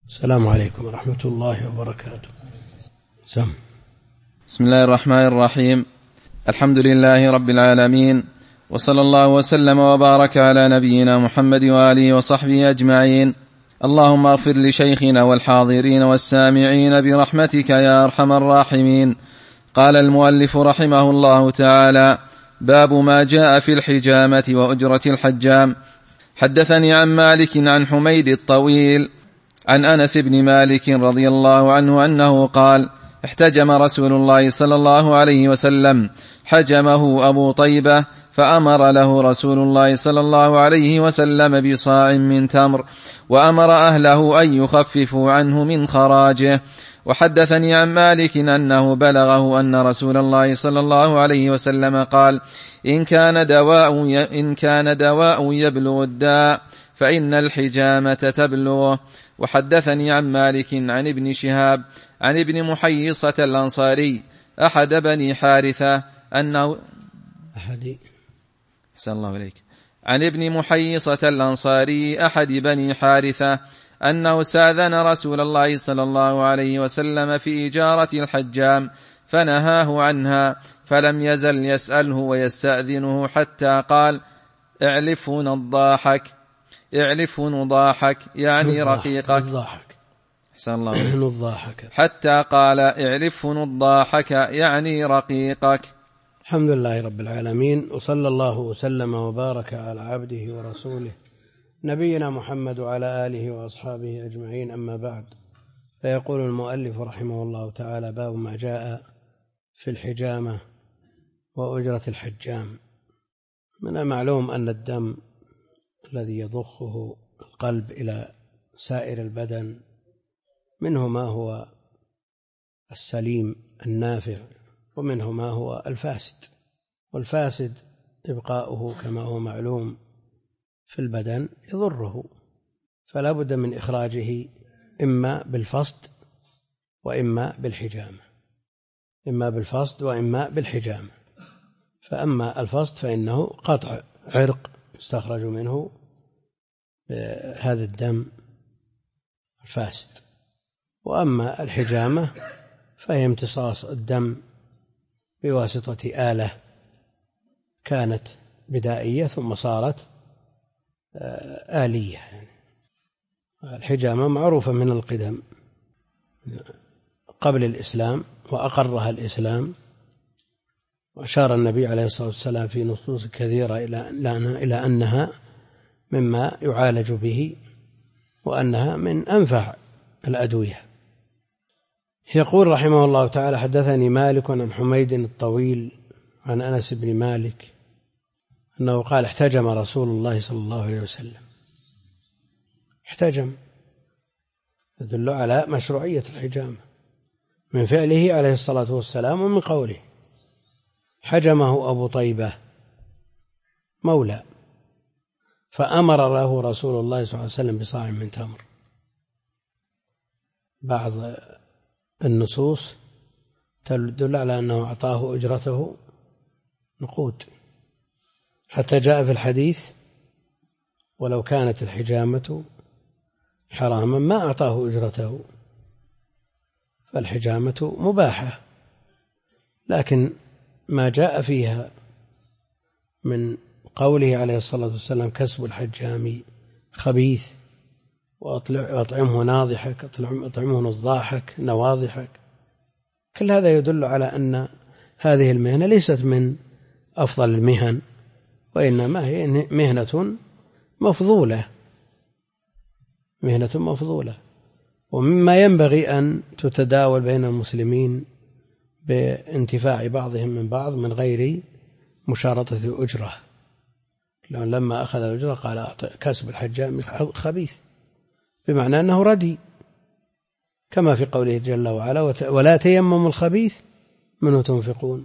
السلام عليكم ورحمة الله وبركاته. بسم الله الرحمن الرحيم. الحمد لله رب العالمين، وصلى الله وسلم وبارك على نبينا محمد وآله وصحبه أجمعين. اللهم اغفر لشيخنا والحاضرين والسامعين برحمتك يا أرحم الراحمين. قال المؤلف رحمه الله تعالى: باب ما جاء في الحجامة وأجرة الحجام. حدثني عن مالك عن حميد الطويل عن أنس بن مالك رضي الله عنه أنه قال: احتجم رسول الله صلى الله عليه وسلم، حجمه أبو طيبة، فأمر له رسول الله صلى الله عليه وسلم بصاع من تمر، وأمر أهله أن يخففوا عنه من خراجه. وحدثني عن مالك أنه بلغه أن رسول الله صلى الله عليه وسلم قال: إن كان دواء يبلغ الداء فإن الحجامة تبلغه. وحدثني عن مالك عن ابن شهاب عن ابن محيصة الأنصاري أحد بني حارثة أنه عن ابن محيصة الأنصاري أحد بني حارثة أنه استأذن رسول الله صلى الله عليه وسلم في إجارة الحجام فنهاه عنها، فلم يزل يسأله ويستأذنه حتى قال: اعلفه نضاحك يعني رقيقك. حتى قال: اعلفه نضاحك يعني رقيقك. الحمد لله رب العالمين، وصلى الله وسلم وبارك على عبده ورسوله نبينا محمد وعلى آله وأصحابه أجمعين، أما بعد. فيقول المؤلف رحمه الله تعالى: باب ما جاء في الحجامة وأجرة الحجام. من المعلوم أن الدم الذي يضخه القلب إلى سائر البدن منه ما هو السليم النافع، ومنه ما هو الفاسد، والفاسد إبقاؤه كما هو معلوم في البدن يضره، فلا بد من إخراجه إما بالفصد وإما بالحجامة. فأما الفصد فإنه قطع عرق يستخرج منه هذا الدم الفاسد، وأما الحجامة فهي امتصاص الدم بواسطة آلة كانت بدائية ثم صارت آلية. الحجامة معروفة من القدم قبل الإسلام، وأقرها الإسلام، وأشار النبي عليه الصلاة والسلام في نصوص كثيرة إلى أنها مما يعالج به، وأنها من أنفع الأدوية. يقول رحمه الله تعالى: حدثني مالك عن حميد الطويل عن أنس بن مالك أنه قال: احتجم رسول الله صلى الله عليه وسلم. احتجم يدل على مشروعية الحجامة من فعله عليه الصلاة والسلام ومن قوله. حجمه أبو طيبة مولى، فأمر له رسول الله صلى الله عليه وسلم بصاع من تمر. بعض النصوص تدل على أنه أعطاه أجرته نقود، حتى جاء في الحديث: ولو كانت الحجامة حراما ما أعطاه أجرته. فالحجامة مباحة، لكن ما جاء فيها من قوله عليه الصلاة والسلام: كسب الحجام خبيث، وأطعمه ناضحك، أطعمه نضاحك نواضحك، كل هذا يدل على أن هذه المهنة ليست من أفضل المهن، وإنما هي مهنة مفضولة، ومما ينبغي أن تتداول بين المسلمين بانتفاع بعضهم من بعض من غير مشارطة الأجرة. لما أخذ الأجرة قال: كسب الحجام خبيث، بمعنى أنه ردي، كما في قوله جل وعلا: ولا تيمموا الخبيث منه تنفقون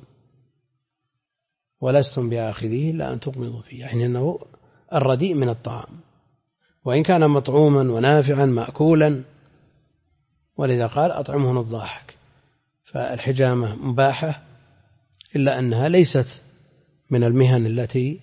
ولستم بآخذيه إلا أن تغمضوا فيه، يعني أنه الرديء من الطعام، وإن كان مطعوما ونافعا مأكولا، ولذا قال: أطعمه نضاحك. فالحجامة مباحة، إلا أنها ليست من المهن التي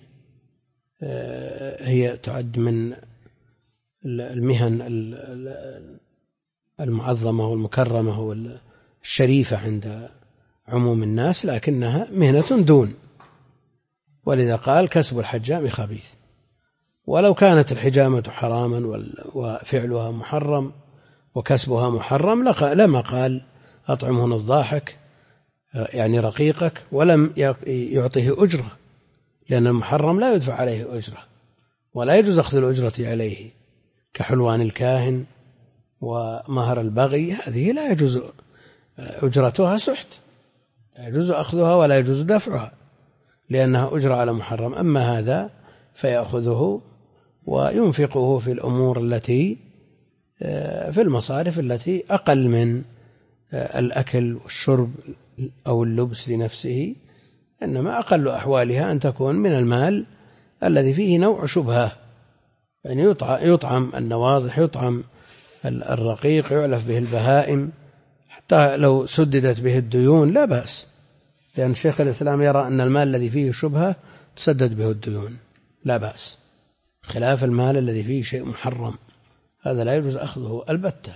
هي تعد من المهن المعظمة والمكرمة والشريفة عند عموم الناس، لكنها مهنة دون. ولذا قال كسب الحجام خبيث. ولو كانت الحجامة حراما وفعلها محرم وكسبها محرم لما قال أطعمه الضاحك يعني رقيقك ولم يعطيه أجرة، لأن المحرم لا يدفع عليه أجرة ولا يجوز أخذ الأجرة عليه، كحلوان الكاهن ومهر البغي، هذه لا يجوز أجرتها سحت، لا يجوز أخذها ولا يجوز دفعها لأنها أجرة على محرم. أما هذا فيأخذه وينفقه في الأمور التي في المصارف التي أقل من الأكل والشرب أو اللبس لنفسه، إنما أقل أحوالها أن تكون من المال الذي فيه نوع شبهة، يعني يطعم النواضح، يطعم الرقيق، يعلف به البهائم، حتى لو سددت به الديون لا بأس، لأن شيخ الإسلام يرى أن المال الذي فيه شبهة تسدد به الديون لا بأس، خلاف المال الذي فيه شيء محرم هذا لا يجوز أخذه البتة.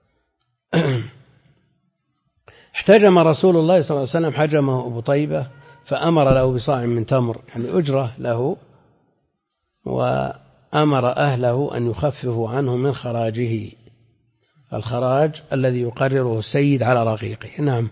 احتجم رسول الله صلى الله عليه وسلم حجمه أبو طيبة فأمر له بصاع من تمر، يعني أجرة له، وأمر أهله أن يخففوا عنه من خراجه، الخراج الذي يقرره السيد على رقيقه. نعم.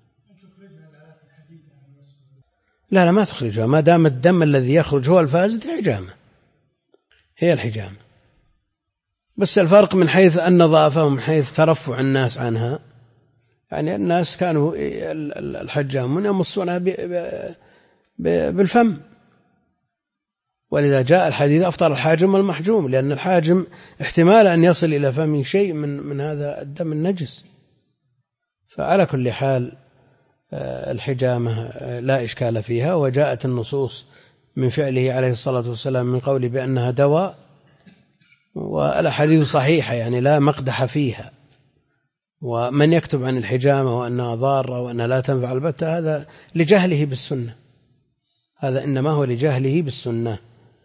لا ما تخرجها، ما دام الدم الذي يخرج هو الفاسد الحجامة، هي الحجامة، بس الفرق من حيث النظافة ومن حيث ترفع الناس عنها. يعني الناس كانوا الحجامون يمصونها بالفم، ولذا جاء الحديث أفطر الحاجم والمحجوم، لأن الحاجم احتمال أن يصل إلى فمه شيء من هذا الدم النجس. فعلى كل حال الحجامة لا إشكال فيها، وجاءت النصوص من فعله عليه الصلاة والسلام من قوله بأنها دواء، والأحاديث صحيحة يعني لا مقدح فيها. ومن يكتب عن الحجامة وأنها ضارة وأنها لا تنفع البتة هذا لجهله بالسنة، هذا إنما هو لجهله بالسنة.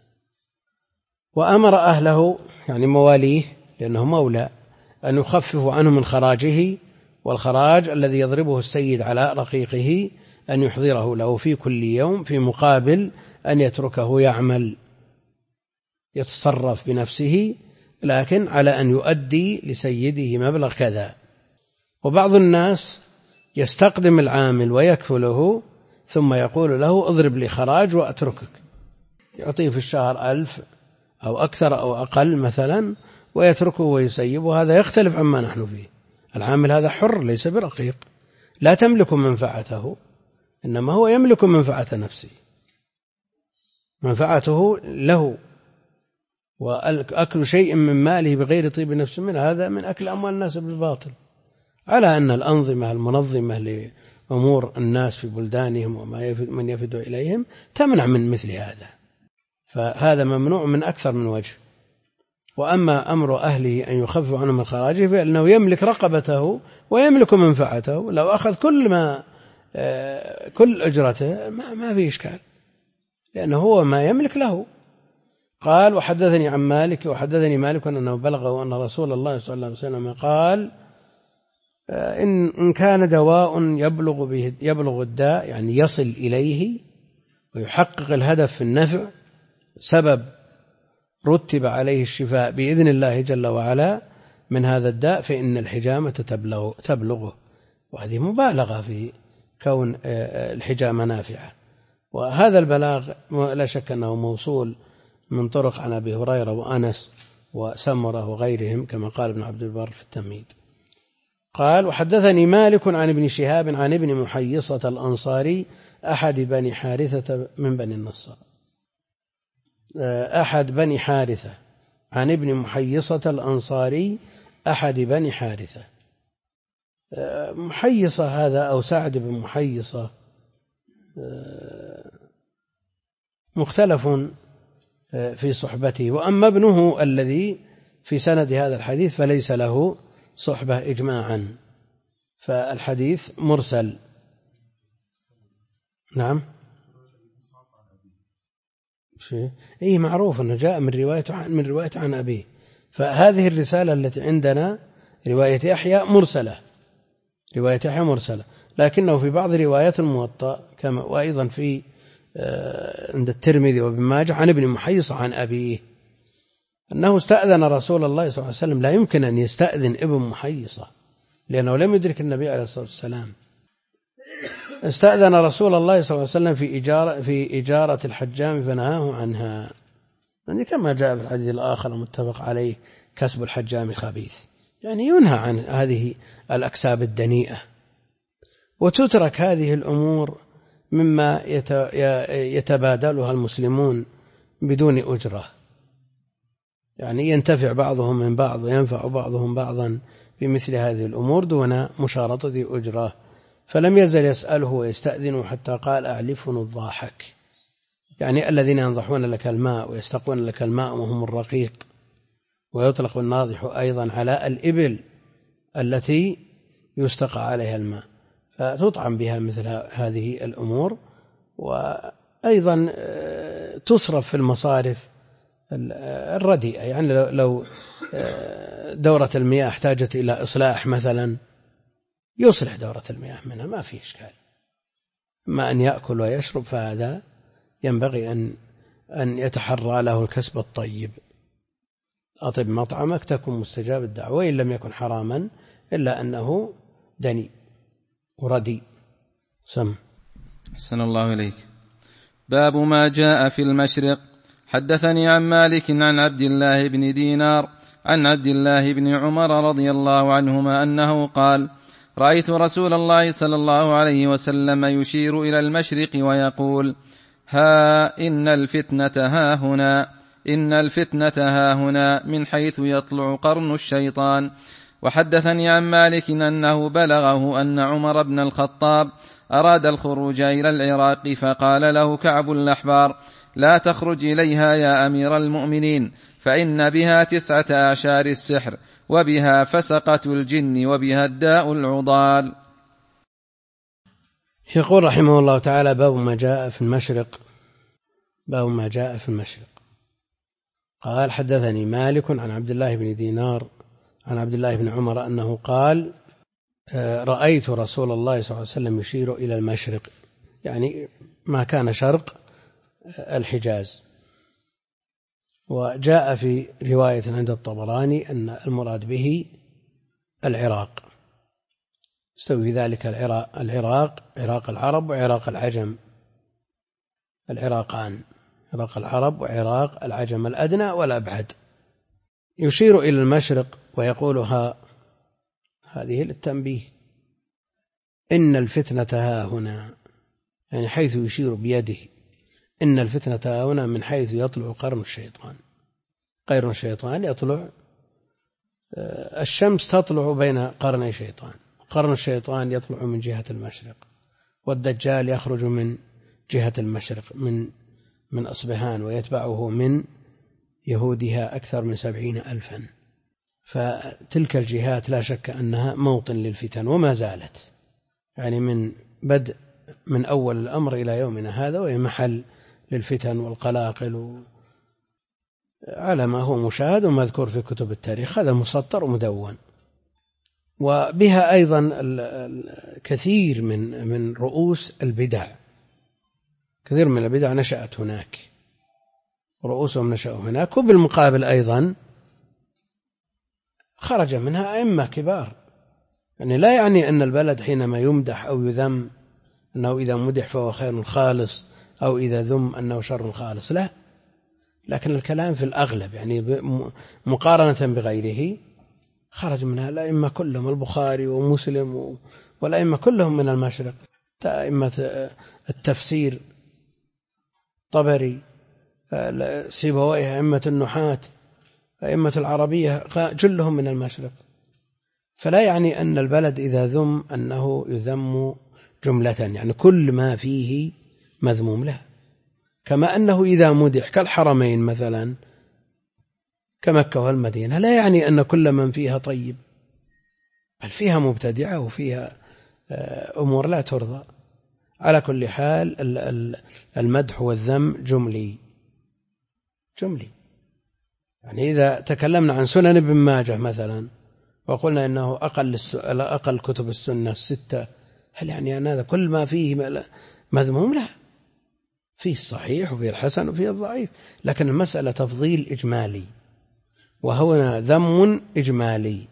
وأمر أهله يعني مواليه لأنه مولى أن يخففوا عنه من خراجه، والخراج الذي يضربه السيد على رقيقه أن يحضره له في كل يوم في مقابل أن يتركه يعمل يتصرف بنفسه، لكن على أن يؤدي لسيده مبلغ كذا. وبعض الناس يستقدم العامل ويكفله ثم يقول له اضرب لي خراج وأتركك، يعطيه في الشهر 1000 أو أكثر أو أقل مثلا ويتركه ويسيب، وهذا يختلف عما نحن فيه. العامل هذا حر ليس برقيق، لا تملك منفعته، إنما هو يملك منفعة نفسه، منفعته له، وأكل شيء من ماله بغير طيب نفس منه هذا من أكل أموال الناس بالباطل. على أن الأنظمة المنظمة لأمور الناس في بلدانهم ومن يفد إليهم تمنع من مثل هذا، فهذا ممنوع من أكثر من وجه. وأما أمر أهله أن يخفف عنه من خراجه فإنه يملك رقبته ويملك منفعته، لو أخذ كل أجرته ما في إشكال، لأنه هو ما يملك له. قال وحدثني عن مالك وحدثني مالك أنه بلغه أن رسول الله صلى الله عليه وسلم قال إن كان دواء يبلغ الداء يعني يصل إليه ويحقق الهدف في النفع، سبب رتب عليه الشفاء بإذن الله جل وعلا من هذا الداء، فإن الحجامة تبلغه. وهذه مبالغة في كون الحجامة نافعة. وهذا البلاغ لا شك أنه موصول من طرق عن أبي هريرة وأنس وسمرة وغيرهم كما قال ابن عبد البر في التمهيد. قال وحدثني مالك عن ابن شهاب عن ابن محيصة الأنصاري أحد بني حارثة من بني النصار، أحد بني حارثة عن ابن محيصة الأنصاري أحد بني حارثة. محيصة هذا أو سعد بن محيصة مختلف في صحبته، وأما ابنه الذي في سند هذا الحديث فليس له صحبة إجماعا، فالحديث مرسل. نعم إيه معروف أنه جاء من رواية عن أبيه، فهذه الرسالة التي عندنا رواية يحيى مرسلة، لكنه في بعض روايات الموطأ كما وأيضا في عند الترمذي وابن ماجه عن ابن محيص عن أبيه أنه استأذن رسول الله صلى الله عليه وسلم. لا يمكن أن يستأذن ابن محيصة لأنه لم يدرك النبي عليه الصلاة والسلام. استأذن رسول الله صلى الله عليه وسلم في إجارة الحجام فنهاه عنها، يعني كما جاء في الحديث الآخر المتفق عليه: كسب الحجام خبيث، يعني ينهى عن هذه الأكساب الدنيئة، وتترك هذه الأمور مما يتبادلها المسلمون بدون أجرة، يعني ينتفع بعضهم من بعض وينفع بعضهم بعضا بمثل هذه الأمور دون مشارطة أجرة. فلم يزل يسأله ويستأذنه حتى قال: أعلفن الضاحك، يعني الذين ينضحون لك الماء ويستقون لك الماء وهم الرقيق. ويطلق الناضح أيضا على الإبل التي يستقى عليها الماء، فتطعم بها مثل هذه الأمور. وأيضا تصرف في المصارف الرديئة، يعني لو دورة المياه احتاجت إلى إصلاح مثلا يصلح دورة المياه منها، ما في إشكال. أما أن يأكل ويشرب فهذا ينبغي أن يتحرى له الكسب الطيب. أطب مطعمك تكن مستجاب الدعوة، وإن لم يكن حراما إلا أنه دني وردي. سم. أحسن الله إليك. باب ما جاء في المشرق. حدثني عن مالك عن عبد الله بن دينار عن عبد الله بن عمر رضي الله عنهما أنه قال: رأيت رسول الله صلى الله عليه وسلم يشير إلى المشرق ويقول: ها إن الفتنة ها هنا، إن الفتنة ها هنا، من حيث يطلع قرن الشيطان. وحدثني عن مالك أنه بلغه أن عمر بن الخطاب أراد الخروج إلى العراق، فقال له كعب الأحبار: لا تخرج إليها يا أمير المؤمنين، فإن بها 9 أعشار السحر، وبها فسقة الجن، وبها الداء العضال. يقول رحمه الله تعالى: باب ما جاء في المشرق. باب ما جاء في المشرق. قال: حدثني مالك عن عبد الله بن دينار عن عبد الله بن عمر أنه قال: رأيت رسول الله صلى الله عليه وسلم يشير إلى المشرق، يعني ما كان شرق الحجاز. وجاء في رواية عند الطبراني أن المراد به العراق، استوي ذلك العراق عراق العرب وعراق العجم، العراقان، عراق العرب وعراق العجم، الأدنى والأبعد. يشير إلى المشرق ويقولها هذه للتنبيه: إن الفتنة ها هنا، يعني حيث يشير بيده، إن الفتنة ها هنا من حيث يطلع قرن الشيطان. قرن الشيطان يطلع، الشمس تطلع بين قرني شيطان، قرن الشيطان يطلع من جهة المشرق، والدجال يخرج من جهة المشرق من أصبهان، ويتبعه من يهودها أكثر من 70,000. فتلك الجهات لا شك أنها موطن للفتن، وما زالت، يعني من بدء من أول الأمر إلى يومنا هذا، وهي محل للفتن والقلاقل على ما هو مشاهد ومذكور في كتب التاريخ، هذا مسطر ومدون. وبها أيضا كثير من رؤوس البدع، كثير من البدع نشأت هناك، رؤوسهم نشأوا هناك. وبالمقابل أيضا خرج منها أئمة كبار، يعني لا يعني أن البلد حينما يمدح أو يذم أنه إذا مدح فهو خير خالص، أو إذا ذم أنه شر خالص، لا، لكن الكلام في الأغلب، يعني مقارنة بغيره خرج منها الأئمة كلهم، البخاري ومسلم والأئمة كلهم من المشرق، أئمة التفسير طبري، سيبويه، أئمة النحاة، أئمة العربية جلهم من المشرق. فلا يعني أن البلد إذا ذم أنه يذم جملة، يعني كل ما فيه مذموم له، كما أنه إذا مدح كالحرمين مثلا كمكة والمدينة لا يعني أن كل من فيها طيب، بل فيها مبتدعة وفيها أمور لا ترضى. على كل حال المدح والذم جملي، يعني إذا تكلمنا عن سنن ابن ماجه مثلا وقلنا إنه أقل كتب السنة 6. هل يعني أن هذا كل ما فيه مذموم؟ لا، فيه الصحيح وفيه الحسن وفيه الضعيف، لكن المسألة تفضيل إجمالي، وهنا ذم إجمالي.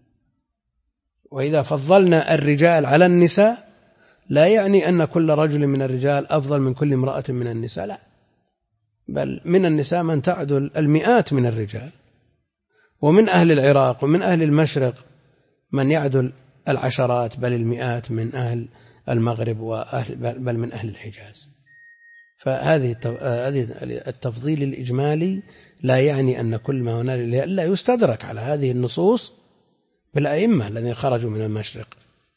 وإذا فضلنا الرجال على النساء لا يعني أن كل رجل من الرجال أفضل من كل امرأة من النساء، لا، بل من النساء من تعدل المئات من الرجال، ومن أهل العراق ومن أهل المشرق من يعدل العشرات بل المئات من أهل المغرب بل من أهل الحجاز. فهذه التفضيل الإجمالي لا يعني أن كل ما هنالك، لا يستدرك على هذه النصوص بالأئمة الذين خرجوا من المشرق.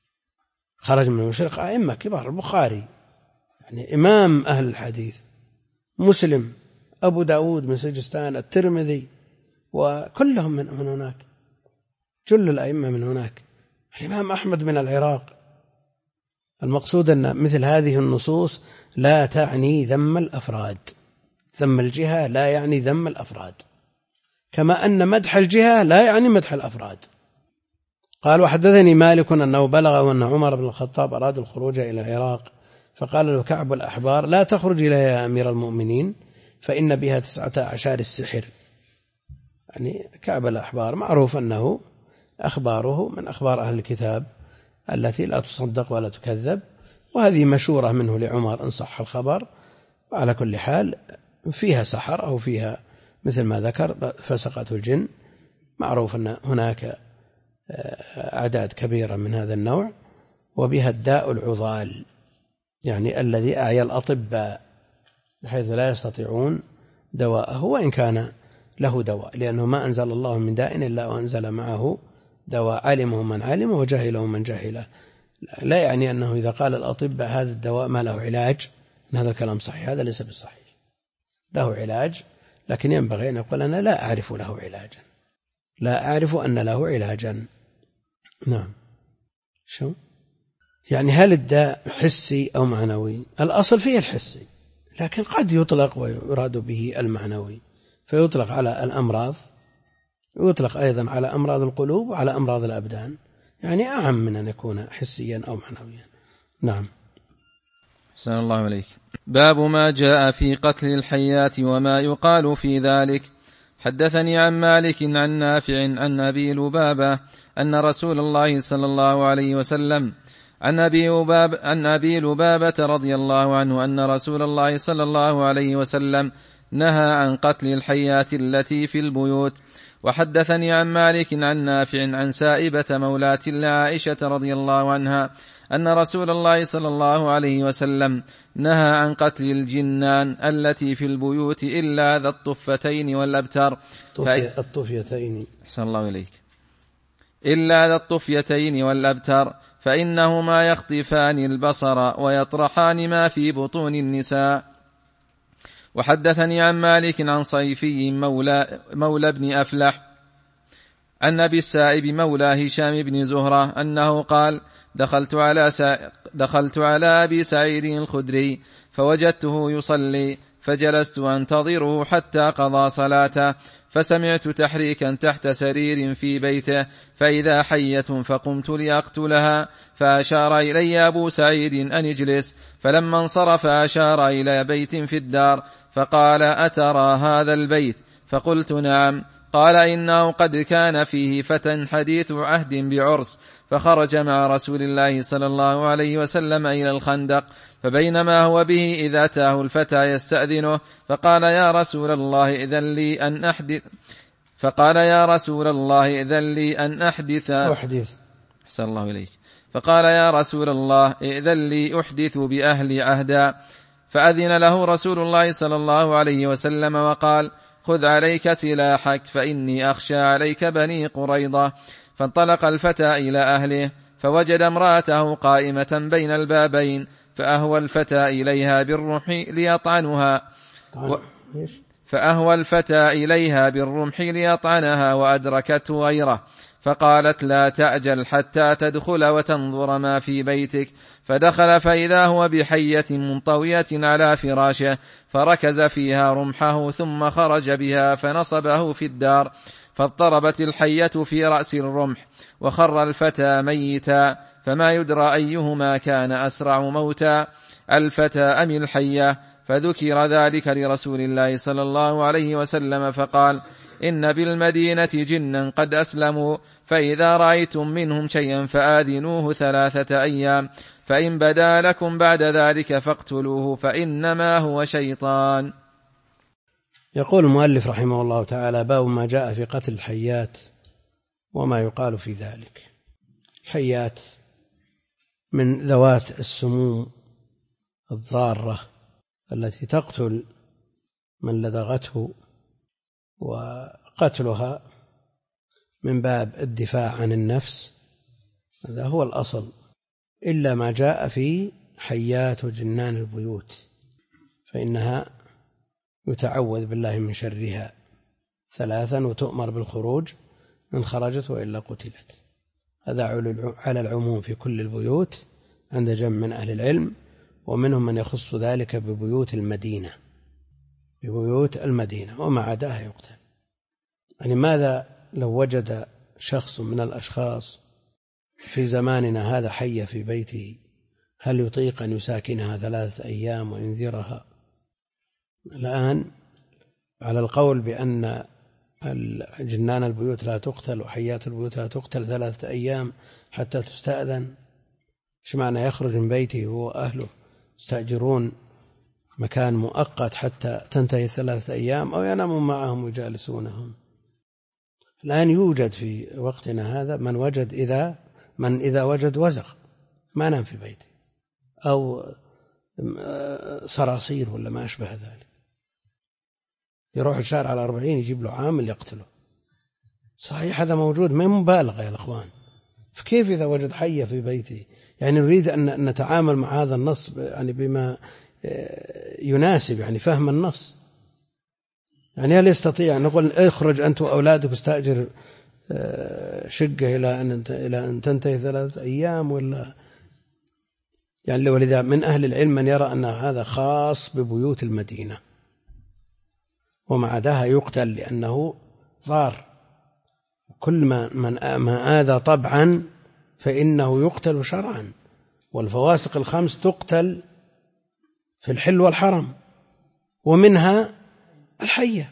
خرج من المشرق أئمة كبار، البخاري يعني إمام أهل الحديث، مسلم، أبو داود من سجستان، الترمذي، وكلهم من هناك، جل الأئمة من هناك، الإمام أحمد من العراق. المقصود أن مثل هذه النصوص لا تعني ذم الأفراد، ذم الجهة لا يعني ذم الأفراد، كما أن مدح الجهة لا يعني مدح الأفراد. قال: وحدثني مالك أنه بلغ أن عمر بن الخطاب أراد الخروج إلى العراق، فقال له كعب الأحبار: لا تخرج إليها يا أمير المؤمنين، فإن بها 19 السحر. يعني كعب الأحبار معروف أنه أخباره من أخبار أهل الكتاب التي لا تصدق ولا تكذب، وهذه مشورة منه لعمر إن صح الخبر. وعلى كل حال فيها سحر أو فيها مثل ما ذكر فسقة الجن، معروف أن هناك أعداد كبيرة من هذا النوع، وبها الداء العضال، يعني الذي أعيا الأطباء بحيث لا يستطيعون دواءه، وإن كان له دواء، لأنه ما أنزل الله من داء إلا وأنزل معه دواء، علمه من علمه وجهله من جهله. لا يعني أنه إذا قال الأطباء هذا الدواء ما له علاج أن هذا الكلام صحيح، هذا ليس بالصحيح، له علاج، لكن ينبغي أن يقول أنا لا أعرف له علاجا، لا أعرف أن له علاجا. نعم. شو يعني هل الداء حسي أو معنوي؟ الأصل فيه الحسي، لكن قد يطلق ويراد به المعنوي، فيطلق على الأمراض، ويطلق أيضا على أمراض القلوب وعلى أمراض الأبدان، يعني أعم من أن يكون حسيا أو معنويا. نعم. أحسن الله عليك. باب ما جاء في قتل الحيات وما يقال في ذلك. حدثني عن مالك عن نافع عن أبي لبابة أن رسول الله صلى الله عليه وسلم عن أبي لبابة رضي الله عنه أن رسول الله صلى الله عليه وسلم نهى عن قتل الحيات التي في البيوت. وحدثني عن مالك عن نافع عن سائبة مولاة لعائشة رضي الله عنها أن رسول الله صلى الله عليه وسلم نهى عن قتل الجنان التي في البيوت إلا ذا الطفتين والأبتر. الطفيتين. أحسن الله إليك. إلا ذا الطفيتين والأبتر فإنهما يخطفان البصر ويطرحان ما في بطون النساء. وحدثني عن مالك عن صيفي مولى بن أفلح عن أبي السائب مولى هشام بن زهرة أنه قال: دخلت على أبي سعيد الخدري فوجدته يصلي، فجلست أنتظره حتى قضى صلاته، فسمعت تحريكا تحت سرير في بيته، فإذا حية، فقمت لأقتلها، فأشار إلي أبو سعيد أن اجلس، فلما انصرف أشار إلى بيت في الدار، فقال: أترى هذا البيت؟ فقلت: نعم. قال: إنه قد كان فيه فتى حديث عهد بعرس، فخرج مع رسول الله صلى الله عليه وسلم إلى الخندق، فبينما هو به إذ أتاه الفتى يستأذنه، فقال: يا رسول الله إذن لي أن أحدث أحسن الله إليك. فقال: يا رسول الله إذن لي أحدث بأهل عهدا. فأذن له رسول الله صلى الله عليه وسلم وقال: خذ عليك سلاحك فإني أخشى عليك بني قريظة. فانطلق الفتى إلى أهله، فوجد امرأته قائمة بين البابين، فأهوى الفتى إليها بالرمح ليطعنها وأدركته غيره، فقالت: لا تعجل حتى تدخل وتنظر ما في بيتك. فدخل فإذا هو بحية منطوية على فراشه، فركز فيها رمحه ثم خرج بها فنصبه في الدار، فاضطربت الحية في رأس الرمح، وخر الفتى ميتا، فما يدرى أيهما كان أسرع موتا، الفتى أم الحية. فذكر ذلك لرسول الله صلى الله عليه وسلم فقال: إن بالمدينة جنا قد أسلموا، فإذا رأيتم منهم شيئا فآذنوه 3 أيام، فإن بدا لكم بعد ذلك فاقتلوه، فإنما هو شيطان. يقول المؤلف رحمه الله تعالى: باب ما جاء في قتل الحيات وما يقال في ذلك. الحيات من ذوات السموم الضارة التي تقتل من لدغته، وقتلها من باب الدفاع عن النفس، هذا هو الأصل، إلا ما جاء في حيات وجنان البيوت، فإنها يتعوذ بالله من شرها 3 وتؤمر بالخروج إن خرجت وإلا قتلت. هذا على العموم في كل البيوت عند جمع من أهل العلم، ومنهم من يخص ذلك ببيوت المدينة، وما عداها يقتل. يعني ماذا لو وجد شخص من الأشخاص في زماننا هذا حية في بيته، هل يطيق أن يساكنها 3 أيام وينذرها؟ الآن على القول بأن جنان البيوت لا تقتل وحيات البيوت لا تقتل 3 أيام حتى تستأذن، إيش معنى يخرج من بيته هو وأهله يستأجرون مكان مؤقت حتى تنتهي 3 أيام، أو ينامون معهم ويجالسونهم؟ الآن يوجد في وقتنا هذا من إذا وجد وزغ ما نام في بيته، أو صراصير ولا ما أشبه ذلك، يروح الشارع على 40 يجيب له عامل يقتله. صحيح هذا موجود، ما مبالغة يا الأخوان. فكيف إذا وجد حية في بيته؟ يعني نريد أن نتعامل مع هذا النص يعني بما يناسب يعني فهم النص. يعني هل يستطيع أن نقول اخرج أنت وأولادك واستأجر شقة إلى أن تنتهي 3 أيام؟ ولا يعني ولذا من أهل العلم من يرى أن هذا خاص ببيوت المدينة، وما عداها يقتل لأنه ضار. كل ما آذى طبعا فإنه يقتل شرعا، والفواسق ال5 تقتل في الحل والحرم، ومنها الحية.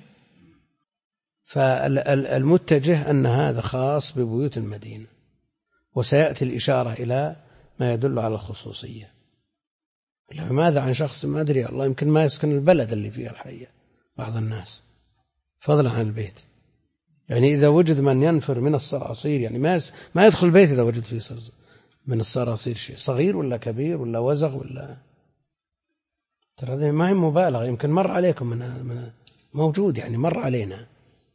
فالمتجه أن هذا خاص ببيوت المدينة، وسيأتي الإشارة إلى ما يدل على الخصوصية. ماذا عن شخص ما أدري الله يمكن ما يسكن البلد اللي فيها الحية، بعض الناس فضلا عن البيت. يعني إذا وجد من ينفر من الصراصير، يعني ما يدخل البيت إذا وجد فيه من الصراصير شيء صغير ولا كبير ولا وزغ ولا، ترى هذه ما هي مبالغة، يمكن مر عليكم من موجود، يعني مر علينا.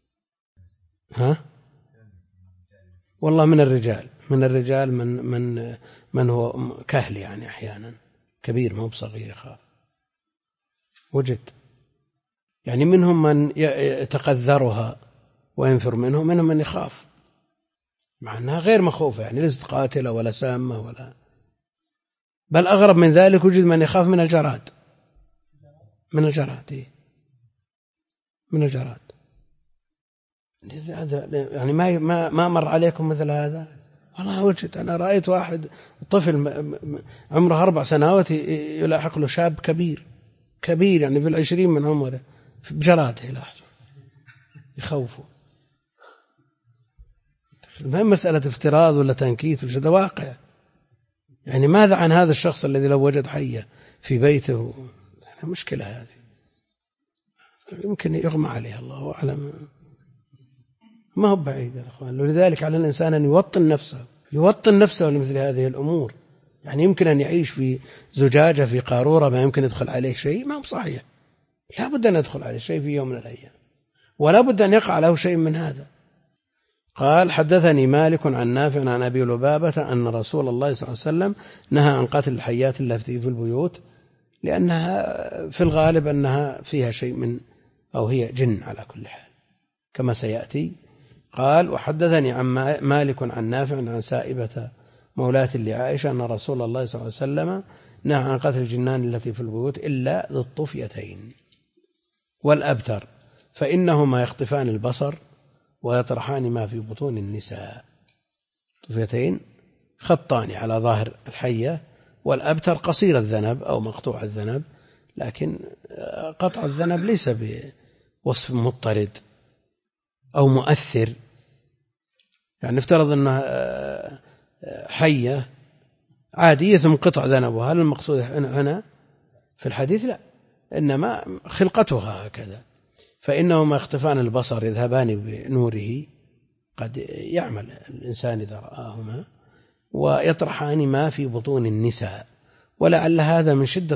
والله من الرجال من هو كهل، يعني أحيانا كبير ما هو بصغير يخاف، وجد. يعني منهم من يتقذرها وينفر منهم من يخاف، مع أنها غير مخوفة، يعني ليست قاتلة ولا سامة ولا، بل أغرب من ذلك وجد من يخاف من الجراد. يعني ما مر عليكم مثل هذا؟ والله وجد. أنا رأيت واحد طفل عمره 4 سنوات يلاحق له شاب كبير يعني في 20 من عمره بجراده يلاحظه يخوفه. ما هي مسألة افتراض ولا تنكيت، وجد واقع. يعني ماذا عن هذا الشخص الذي لو وجد حية في بيته؟ يعني مشكلة هذه، يمكن يغمى عليها، الله أعلم. ما هو بعيد يا أخوان. ولذلك على الإنسان أن يوطن نفسه لمثل هذه الأمور. يعني يمكن أن يعيش في زجاجة في قارورة ما يمكن يدخل عليه شيء، ما هو صحيح. لا بد أن يدخل عليه شيء في يوم من الأيام، ولا بد أن يقع له شيء من هذا. قال: حدثني مالك عن نافع عن أبي لبابة أن رسول الله صلى الله عليه وسلم نهى عن قتل الحيات التي في البيوت، لأنها في الغالب أنها فيها شيء من، أو هي جن على كل حال كما سيأتي. قال: وحدثني عن مالك عن نافع عن سائبة مولاة لعائشة أن رسول الله صلى الله عليه وسلم نهى عن قتل الجنان التي في البيوت إلا ذي الطفيتين والأبتر، فإنهما يخطفان البصر ويطرحان ما في بطون النساء. طفيتين خطان على ظاهر الحية، والأبتر قصير الذنب أو مقطوع الذنب، لكن قطع الذنب ليس بوصف مضطرد أو مؤثر. يعني نفترض أنها حية عادية ثم قطع ذنبها، هل المقصود هنا في الحديث؟ لا، إنما خلقتها هكذا، فإنهما يختفان البصر يذهبان بنوره، قد يعمل الإنسان إذا رآهما، ويطرحان ما في بطون النساء. ولعل هذا من شدة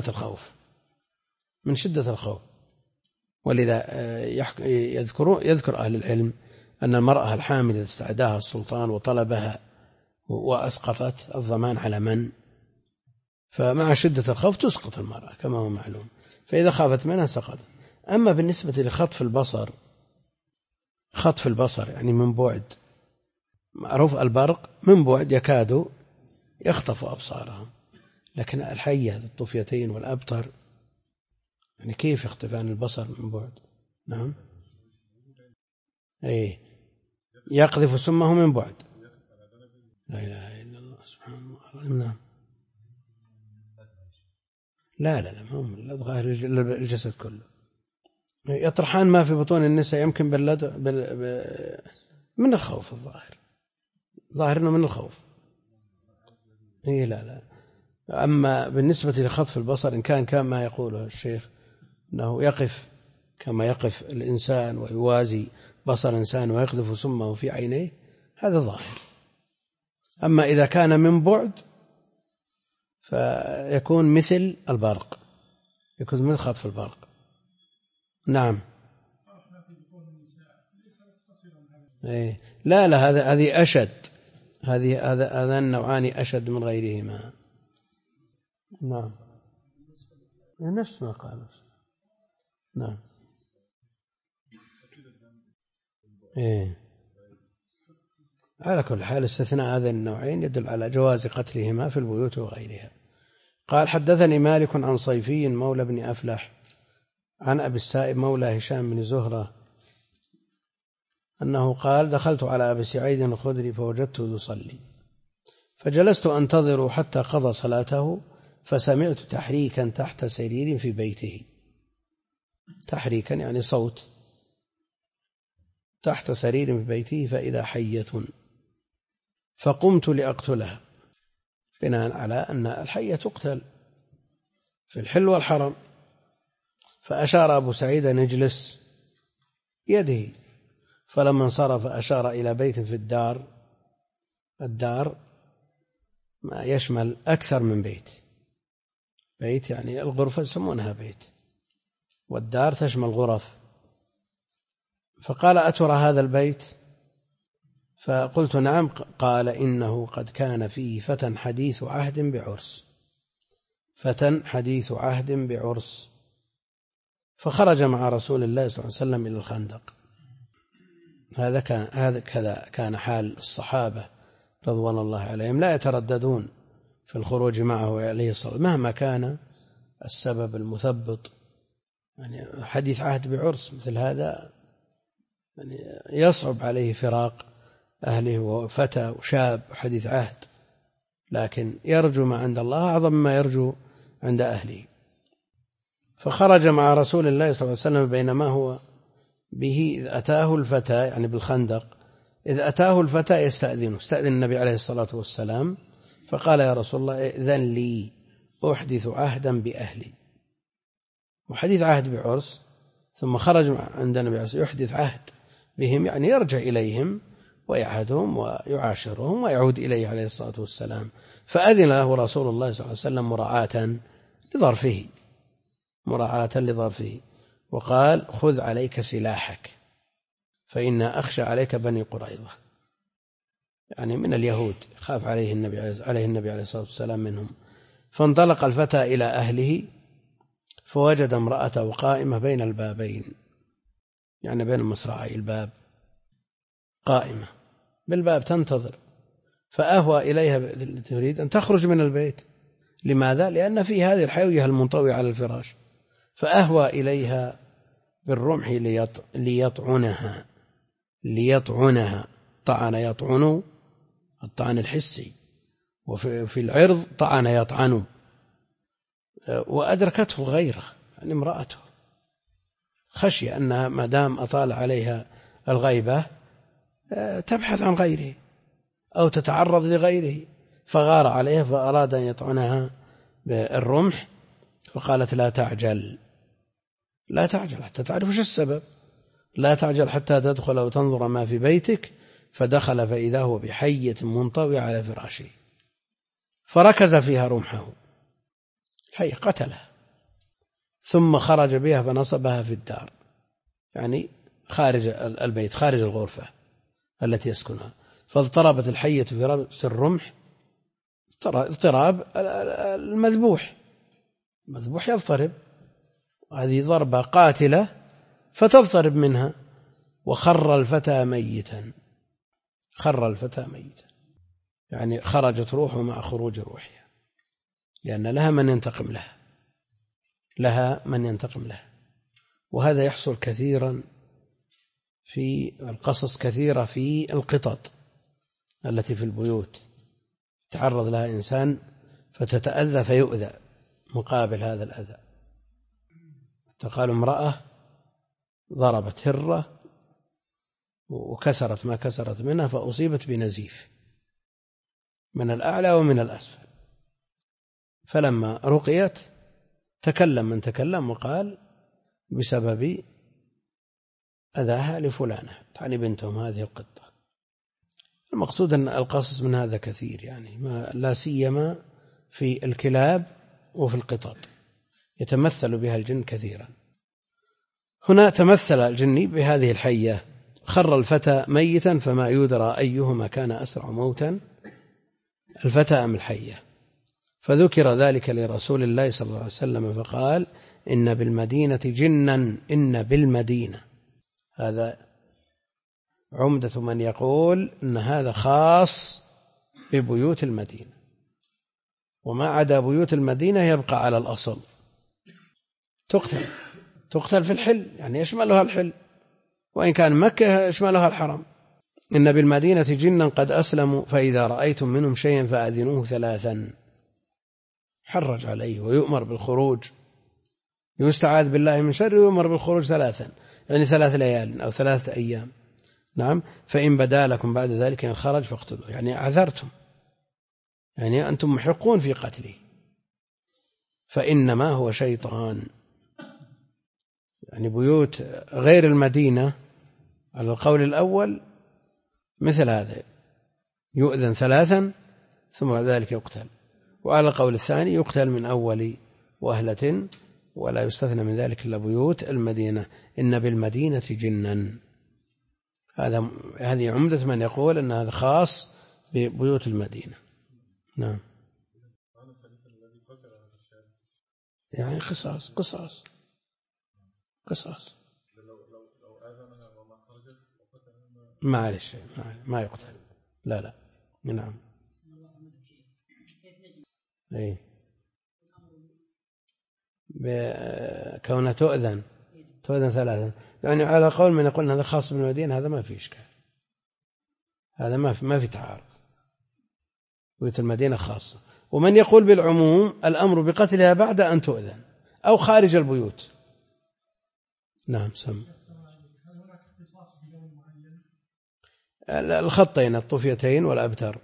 الخوف، ولذا يذكر أهل العلم أن المرأة الحامل إذا استعداها السلطان وطلبها وأسقطت الضمان على من؟ فمع شدة الخوف تسقط المرأة كما هو معلوم، فإذا خافت منها سقطت. أما بالنسبة لخطف البصر يعني من بعد، معروف البرق من بعد يكاد يخطف أبصارهم، لكن الحية الطفيتين والأبتر يعني كيف يختفان البصر من بعد؟ نعم، أي يقذف سمه من بعد. لا إله إلا الله سبحانه الله. نعم، لا هم ظاهر الجسد كله. يطرحان ما في بطون النساء يمكن من الخوف، ظاهر انه من الخوف. إيه لا. أما بالنسبة لخطف البصر، إن كان كما يقوله الشيخ أنه يقف كما يقف الإنسان ويوازي بصر إنسان ويقذف سمه في عينيه، هذا ظاهر. أما إذا كان من بعد فيكون مثل البرق، يكون مثل خطف البرق. نعم. إيه لا هذه أشد، هذا النوعان أشد من غيرهما. نعم، نفس ما قال. نعم. إيه. على كل حال استثناء هذين النوعين يدل على جواز قتلهما في البيوت وغيرها. قال حدثني مالك عن صيفي مولى بن أفلح عن أبي السائب مولى هشام بن زهرة أنه قال دخلت على أبي سعيد الخدري فوجدته يصلي، فجلست أنتظر حتى قضى صلاته، فسمعت تحريكا تحت سرير في بيته. تحريكا يعني صوت تحت سرير في بيته، فإذا حية، فقمت لأقتلها، بناء على أن الحية تقتل في الحل والحرم. فأشار أبو سعيد أن يجلس يده، فلما انصرف أشار إلى بيت في الدار ما يشمل أكثر من بيت يعني الغرفة يسمونها بيت، والدار تشمل غرف. فقال أترى هذا البيت؟ فقلت نعم. قال إنه قد كان فيه فتى حديث عهد بعرس، فخرج مع رسول الله صلى الله عليه وسلم إلى الخندق. هذا كان حال الصحابة رضوان الله عليهم، لا يترددون في الخروج معه عليه الصلاة والسلام مهما كان السبب المثبط. يعني حديث عهد بعرس مثل هذا يعني يصعب عليه فراق أهله، وفتى وشاب وحديث عهد، لكن يرجو ما عند الله أعظم ما يرجو عند أهله. فخرج مع رسول الله صلى الله عليه وسلم، بينما هو به إذ أتاه الفتى يعني بالخندق، إذ أتاه الفتى يستأذن النبي عليه الصلاة والسلام، فقال يا رسول الله إذن لي أحدث عهدا بأهلي، وحديث عهد بعرس، ثم خرج عند النبي يحدث عهد بهم، يعني يرجع إليهم ويعهدهم ويعاشرهم ويعود إليه عليه الصلاة والسلام. فأذن له رسول الله صلى الله عليه وسلم مراعاة لظرفه، وقال خذ عليك سلاحك فإنا أخشى عليك بني قريظة، يعني من اليهود خاف عليه النبي عليه الصلاة والسلام منهم. فانطلق الفتى إلى أهله، فوجد امرأته قائمة بين البابين، يعني بين مصراعي الباب، قائمة بالباب تنتظر، فأهوى إليها تريد أن تخرج من البيت. لماذا؟ لأن في هذه الحيوية المنطوية على الفراش، فأهوى إليها بالرمح ليطعنها، ليطعنها. طعن يطعن الطعن الحسي، وفي العرض طعن يطعن. وأدركته غيره، يعني امرأته، خشي أنها ما دام أطال عليها الغيبة تبحث عن غيره أو تتعرض لغيره، فغار عليها فأراد أن يطعنها بالرمح، فقالت لا تعجل، لا تعجل حتى تعرف وش السبب، لا تعجل حتى تدخل أو تنظر ما في بيتك. فدخل فإذا هو بحية منطوية على فراشه، فركز فيها رمحه، الحية قتلها، ثم خرج بها فنصبها في الدار، يعني خارج البيت، خارج الغرفة التي يسكنها. فاضطربت الحية في رأس الرمح اضطراب المذبوح يضطرب، هذه ضربة قاتلة فتضطرب منها. وخر الفتى ميتا، يعني خرجت روحه مع خروج روحها، لأن لها من ينتقم لها. وهذا يحصل كثيرا في القصص، كثيرة في القطط التي في البيوت، تعرض لها إنسان فتتأذى فيؤذى مقابل هذا الأذى. تقال امرأة ضربت هرة وكسرت ما كسرت منها، فأصيبت بنزيف من الأعلى ومن الأسفل، فلما رقيت تكلم من تكلم وقال بسبب أذاها لفلانة، تعني بنتهم هذه القطة. المقصود أن القصص من هذا كثير، يعني لا سيما في الكلاب وفي القطط يتمثل بها الجن كثيرا. هنا تمثل الجني بهذه الحية. خر الفتى ميتا فما يدرى أيهما كان أسرع موتا، الفتى أم الحية. فذكر ذلك لرسول الله صلى الله عليه وسلم فقال إن بالمدينة جنا، إن بالمدينة. هذا عمدة من يقول أن هذا خاص ببيوت المدينة، وما عدا بيوت المدينة يبقى على الأصل، تقتل في الحل، يعني يشملها الحل، وإن كان مكة يشملها الحرم. إن بالمدينة جنا قد أسلموا فإذا رأيتم منهم شيئا فأذنوه 3، حرج عليه ويؤمر بالخروج، يستعاذ بالله من شر ويؤمر بالخروج 3، يعني 3 ليال أو 3 أيام. نعم. فإن بدا لكم بعد ذلك إن خرج فاقتلوا، يعني أعذرتم، يعني أنتم محقون في قتله، فإنما هو شيطان. يعني بيوت غير المدينة على القول الأول مثل هذا يؤذن 3 ثم بعد ذلك يقتل، وعلى القول الثاني يقتل من أول وهلة، ولا يستثنى من ذلك إلا بيوت المدينة. إن بالمدينة جنا، هذه عمدة من يقول أن هذا خاص ببيوت المدينة. نعم. يعني قصاص معلش ما يقتل، لا نعم. اي بكونها تؤذن 3، يعني على قول من يقول هذا خاص بالمدينة، هذا ما في إشكال، هذا ما في تعارض، بيوت المدينة خاصة. ومن يقول بالعموم الأمر بقتلها بعد أن تؤذن أو خارج البيوت. نعم. سم الخطين الطفيتين والأبتر.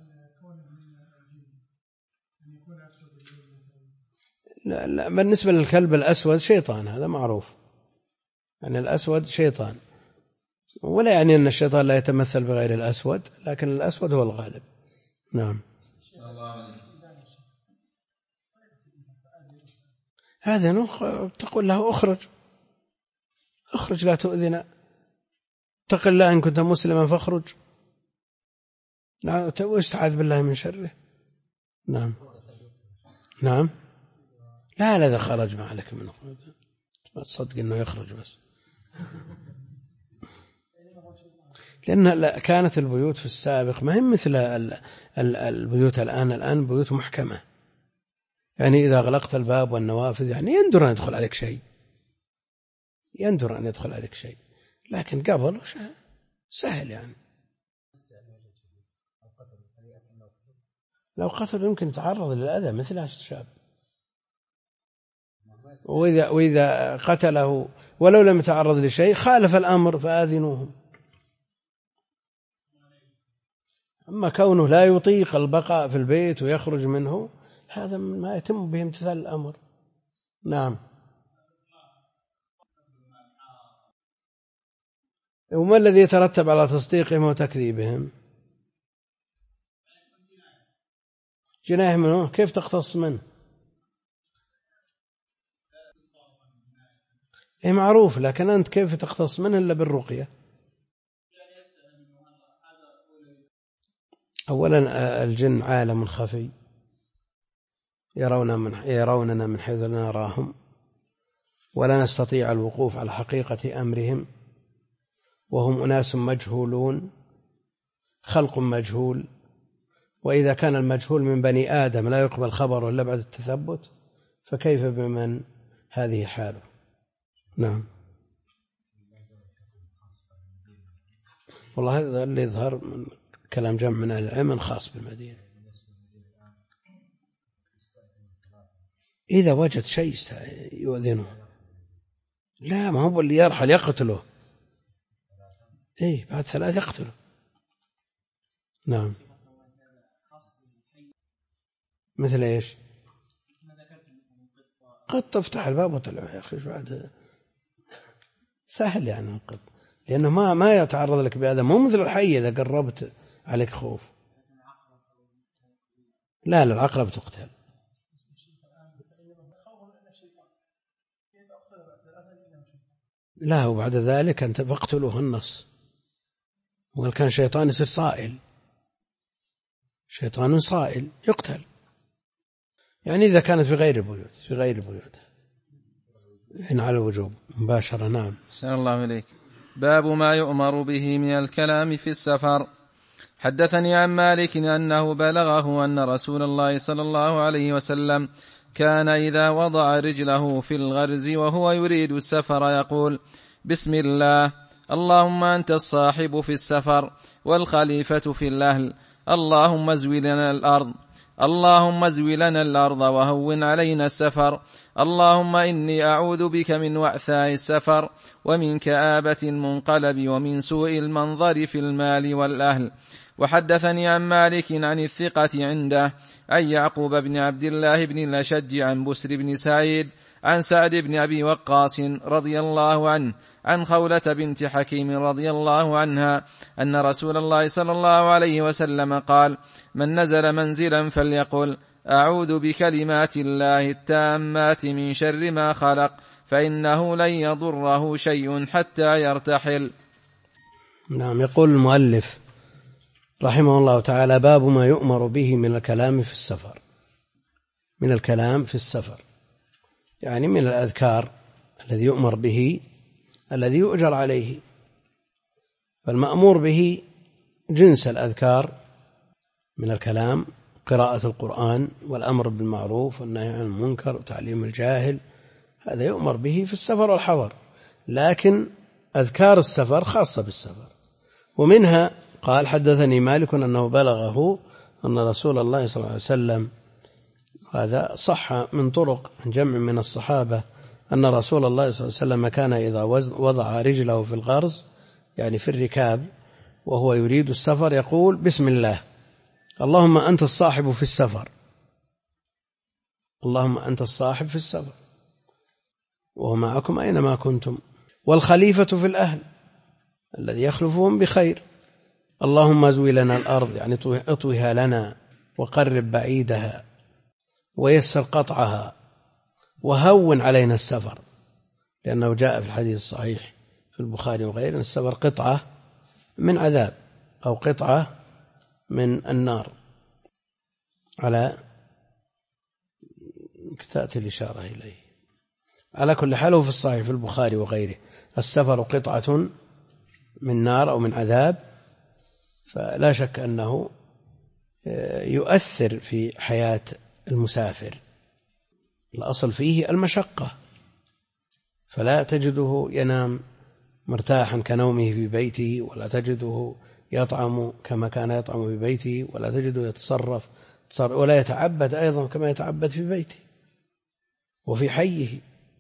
لا بالنسبة للكلب الأسود شيطان، هذا معروف، يعني الأسود شيطان، ولا يعني أن الشيطان لا يتمثل بغير الأسود، لكن الأسود هو الغالب. نعم. هذا تقول له اخرج لا تؤذنا، اتق الله إن كنت مسلما فاخرج، لا واستعاذ بالله من شره. نعم لا إذا خرج ما عليك منه، ما تصدق أنه يخرج بس. لأن كانت البيوت في السابق ما هي مثل البيوت الآن بيوت محكمة، يعني إذا أغلقت الباب والنوافذ يعني يندر أن يدخل عليك شيء، لكن قبل سهل يعني. لو قتل يمكن يتعرض للأذى مثل الشاب، وإذا قتله ولو لم يتعرض لشيء خالف الأمر فآذنوهم. أما كونه لا يطيق البقاء في البيت ويخرج منه هذا ما يتم به امتثال الأمر. نعم. وما الذي يترتب على تصديقهم وتكذيبهم؟ جناح منه، كيف تقتص منه؟ إيه معروف، لكن أنت كيف تقتص منه إلا بالرقية؟ أولا الجن عالم خفي يروننا من حيث لا نراهم، ولا نستطيع الوقوف على حقيقة أمرهم، وهم أناس مجهولون، خلق مجهول، وإذا كان المجهول من بني آدم لا يقبل خبره إلا بعد التثبت، فكيف بمن هذه حاله؟ نعم. والله هذا اللي يظهر من كلام جمع من أهل العلم خاص بالمدينة. إذا وجد شيء يؤذنه، لا ما هو اللي يرحل يقتله، إيه بعد 3 يقتله. نعم. مثل إيش؟ قد تفتح الباب وتلعب يا أخي بعد سهل يعني القط، لأنه ما يتعرض لك بهذا، مو مثل الحي إذا قربت عليك خوف. لا العقرب تقتل. لا وبعد ذلك أنت فاقتلوه النص، وقال كان شيطان يصير صائل، شيطان صائل يقتل، يعني إذا كانت في غير بيوت إن على الوجوب مباشرة. نعم. أحسن الله إليك. باب ما يؤمر به من الكلام في السفر. حدثني عن مالك أنه بلغه أن رسول الله صلى الله عليه وسلم كان إذا وضع رجله في الغرز وهو يريد السفر يقول: بسم الله، اللهم أنت الصاحب في السفر والخليفة في الأهل، اللهم ازوي لنا الأرض وهون علينا السفر، اللهم إني أعوذ بك من وعثاء السفر ومن كآبة المنقلب ومن سوء المنظر في المال والأهل. وحدثني عن مالك عن الثقة عنده عن يعقوب بن عبد الله بن الأشج عن بسر بن سعيد عن سعد بن أبي وقاص رضي الله عنه عن خولة بنت حكيم رضي الله عنها أن رسول الله صلى الله عليه وسلم قال: من نزل منزلا فليقل: أعوذ بكلمات الله التامات من شر ما خلق، فإنه لن يضره شيء حتى يرتحل. نعم. يقول المؤلف رحمه الله تعالى: باب ما يؤمر به من الكلام في السفر. من الكلام في السفر يعني من الأذكار الذي يؤمر به الذي يؤجر عليه، فالمأمور به جنس الأذكار من الكلام، قراءة القرآن والأمر بالمعروف والنهي عن المنكر وتعليم الجاهل، هذا يؤمر به في السفر والحضر، لكن أذكار السفر خاصة بالسفر. ومنها قال: حدثني مالك أنه بلغه أن رسول الله صلى الله عليه وسلم، هذا صح من طرق جمع من الصحابة، أن رسول الله صلى الله عليه وسلم كان إذا وضع رجله في الغرز يعني في الركاب وهو يريد السفر يقول: بسم الله، اللهم أنت الصاحب في السفر، اللهم أنت الصاحب في السفر وهو معكم أينما كنتم، والخليفة في الأهل الذي يخلفهم بخير، اللهم ازوي لنا الأرض يعني اطوها لنا وقرب بعيدها ويسر قطعها وهون علينا السفر، لأنه جاء في الحديث الصحيح في البخاري وغيره: السفر قطعة من عذاب أو قطعة من النار، على تأتي الإشارة إليه. على كل حال في الصحيح في البخاري وغيره: السفر قطعة من نار أو من عذاب، فلا شك أنه يؤثر في حياة المسافر، الأصل فيه المشقة، فلا تجده ينام مرتاحا كنومه في بيته، ولا تجده يطعم كما كان يطعم في بيته، ولا تجده يتصرف ولا يتعبد أيضا كما يتعبد في بيته وفي حيه.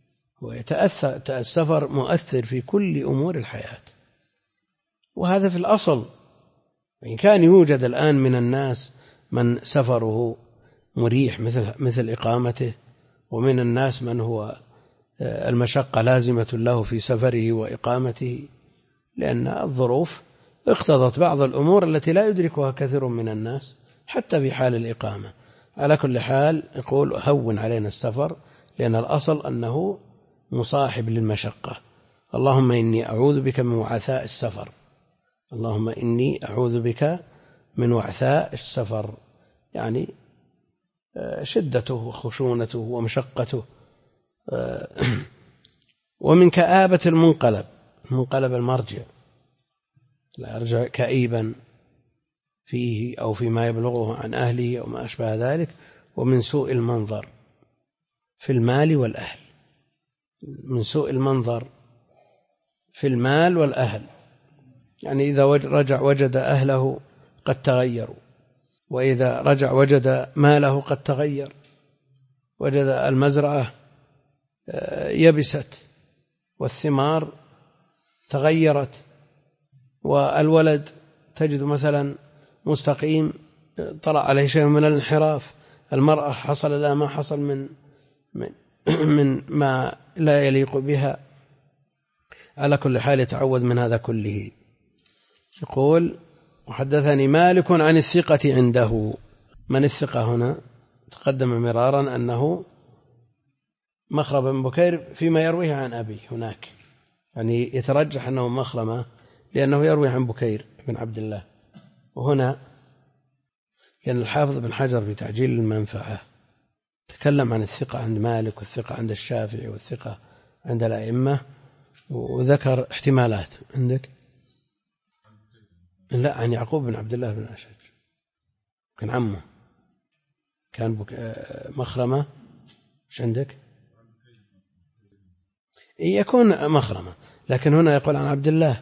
السفر مؤثر في كل أمور الحياة، وهذا في الأصل. وإن كان يوجد الآن من الناس من سفره مريح مثل إقامته، ومن الناس من هو المشقة لازمة له في سفره وإقامته، لأن الظروف اقتضت بعض الأمور التي لا يدركها كثير من الناس حتى في حال الإقامة. على كل حال يقول هون علينا السفر، لأن الأصل أنه مصاحب للمشقة. اللهم إني أعوذ بك من وعثاء السفر، اللهم إني أعوذ بك من وعثاء السفر، يعني شدته وخشونته ومشقته. ومن كآبة المنقلب المرجع، لا يرجع كئيبا فيه أو فيما يبلغه عن أهله أو ما أشبه ذلك. ومن سوء المنظر في المال والأهل، من سوء المنظر في المال والأهل، يعني إذا رجع وجد أهله قد تغيروا، وإذا رجع وجد ماله قد تغير، وجد المزرعة يبست والثمار تغيرت، والولد تجد مثلا مستقيم طلع عليه شيء من الانحراف، المرأة حصل لها ما حصل من ما لا يليق بها. على كل حال يتعوذ من هذا كله. يقول وحدثني مالك عن الثقة عنده. من الثقة هنا؟ تقدم مرارا أنه مخرمة بن بكير فيما يرويه عن أبيه هناك، يعني يترجح أنه مخرمة لأنه يروي عن بكير بن عبد الله. وهنا لأن الحافظ بن حجر في تعجيل المنفعة تكلم عن الثقة عند مالك، والثقة عند الشافعي، والثقة عند الأئمة، وذكر احتمالات. عندك؟ لا، عن يعقوب بن عبد الله بن أشج، كان عمه، كان مخرمة. ايش عندك؟ يكون مخرمة، لكن هنا يقول عن عبد الله،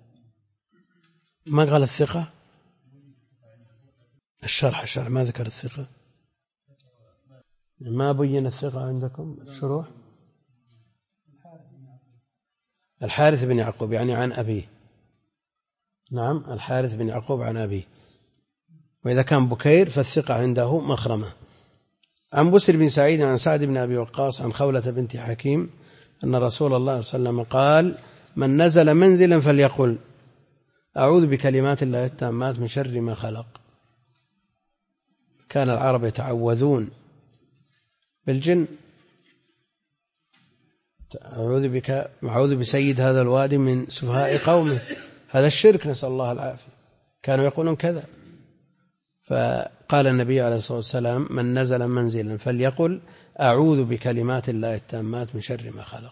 ما قال الثقة. الشرح ما ذكر الثقة، ما بين الثقة عندكم الشروح. الحارث بن يعقوب يعني عن أبيه، نعم الحارث بن يعقوب عن أبيه. وإذا كان بكير فالثقة عنده مخرمة. عن بسر بن سعيد عن سعد بن أبي وقاص عن خولة بنت حكيم أن رسول الله صلى الله عليه وسلم قال من نزل منزلا فليقل أعوذ بكلمات الله التامات من شر ما خلق. كان العرب يتعوذون بالجن، أعوذ بسيد هذا الوادي من سفهاء قومه، هذا الشرك، نسأل الله العافية. كانوا يقولون كذا. فقال النبي عليه الصلاة والسلام من نزل منزلا فليقل أعوذ بكلمات الله التامات من شر ما خلق،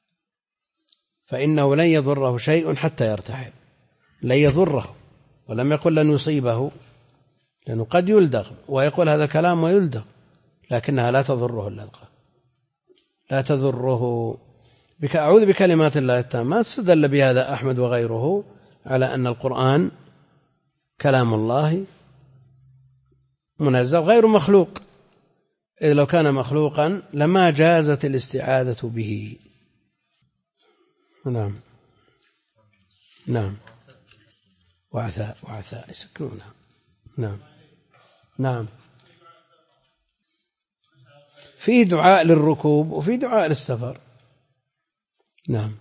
فإنه لن يضره شيء حتى يرتحل. لن يضره، ولم يقل لن يصيبه، لأنه قد يلدغ ويقول هذا كلام ويلدغ، لكنها لا تضره اللدغة، لا تضره. أعوذ بكلمات الله التامات. استدل بهذا أحمد وغيره على أن القرآن كلام الله منزل غير مخلوق، إذ لو كان مخلوقا لما جازت الاستعاذة به. نعم نعم. وعثاء يسكنونها. نعم نعم. فيه دعاء للركوب وفيه دعاء للسفر. نعم.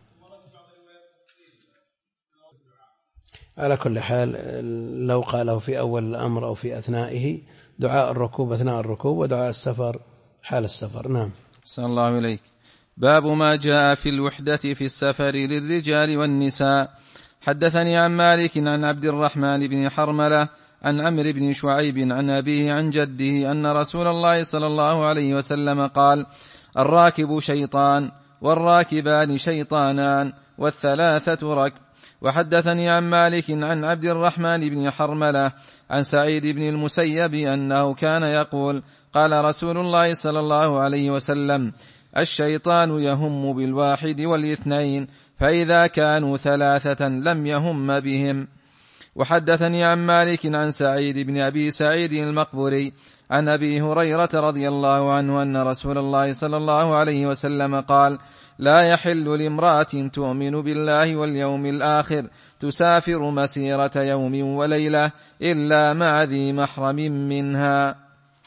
على كل حال لو قاله في أول الأمر أو في أثنائه، دعاء الركوب أثناء الركوب، ودعاء السفر حال السفر. نعم. صلى الله عليك. باب ما جاء في الوحدة في السفر للرجال والنساء. حدثني عن مالك عن عبد الرحمن بن حرملة عن عمرو بن شعيب عن أبيه عن جده أن رسول الله صلى الله عليه وسلم قال الراكب شيطان والراكبان شيطانان والثلاثة ركب. وحدثني عن مالك عن عبد الرحمن بن حرملة عن سعيد بن المسيب أنه كان يقول قال رسول الله صلى الله عليه وسلم الشيطان يهم بالواحد والاثنين، فإذا كانوا ثلاثة لم يهم بهم. وحدثني عن مالك عن سعيد بن أبي سعيد المقبري عن أبي هريرة رضي الله عنه أن رسول الله صلى الله عليه وسلم قال: لا يحل لامرأة تؤمن بالله واليوم الآخر تسافر مسيرة يوم وليلة إلا مع ذي محرم منها.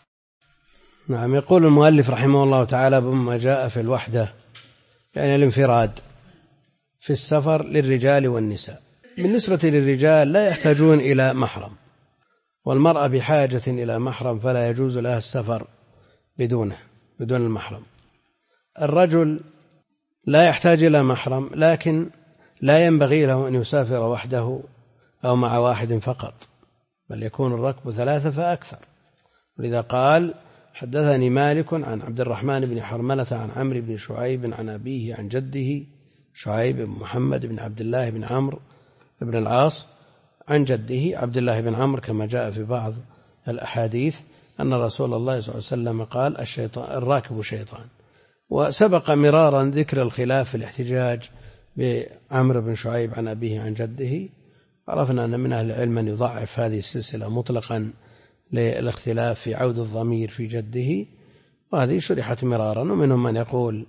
نعم. يقول المؤلف رحمه الله تعالى: بما جاء في الوحدة، يعني الانفراد في السفر للرجال والنساء. بالنسبة للرجال لا يحتاجون إلى محرم، والمرأة بحاجة إلى محرم فلا يجوز لها السفر بدون المحرم. الرجل لا يحتاج إلى محرم، لكن لا ينبغي له أن يسافر وحده أو مع واحد فقط، بل يكون الركب 3 فأكثر. ولذا قال: حدثني مالك عن عبد الرحمن بن حرملة عن عمرو بن شعيب عن أبيه عن جده شعيب بن محمد بن عبد الله بن عمرو بن العاص عن جده عبد الله بن عمرو، كما جاء في بعض الأحاديث أن رسول الله صلى الله عليه وسلم قال: الراكب شيطان. وسبق مرارا ذكر الخلاف في الاحتجاج بعمرو بن شعيب عن أبيه عن جده. عرفنا أن من أهل العلم من يضعف هذه السلسلة مطلقا للاختلاف في عود الضمير في جده، وهذه شرحت مرارا. ومنهم من يقول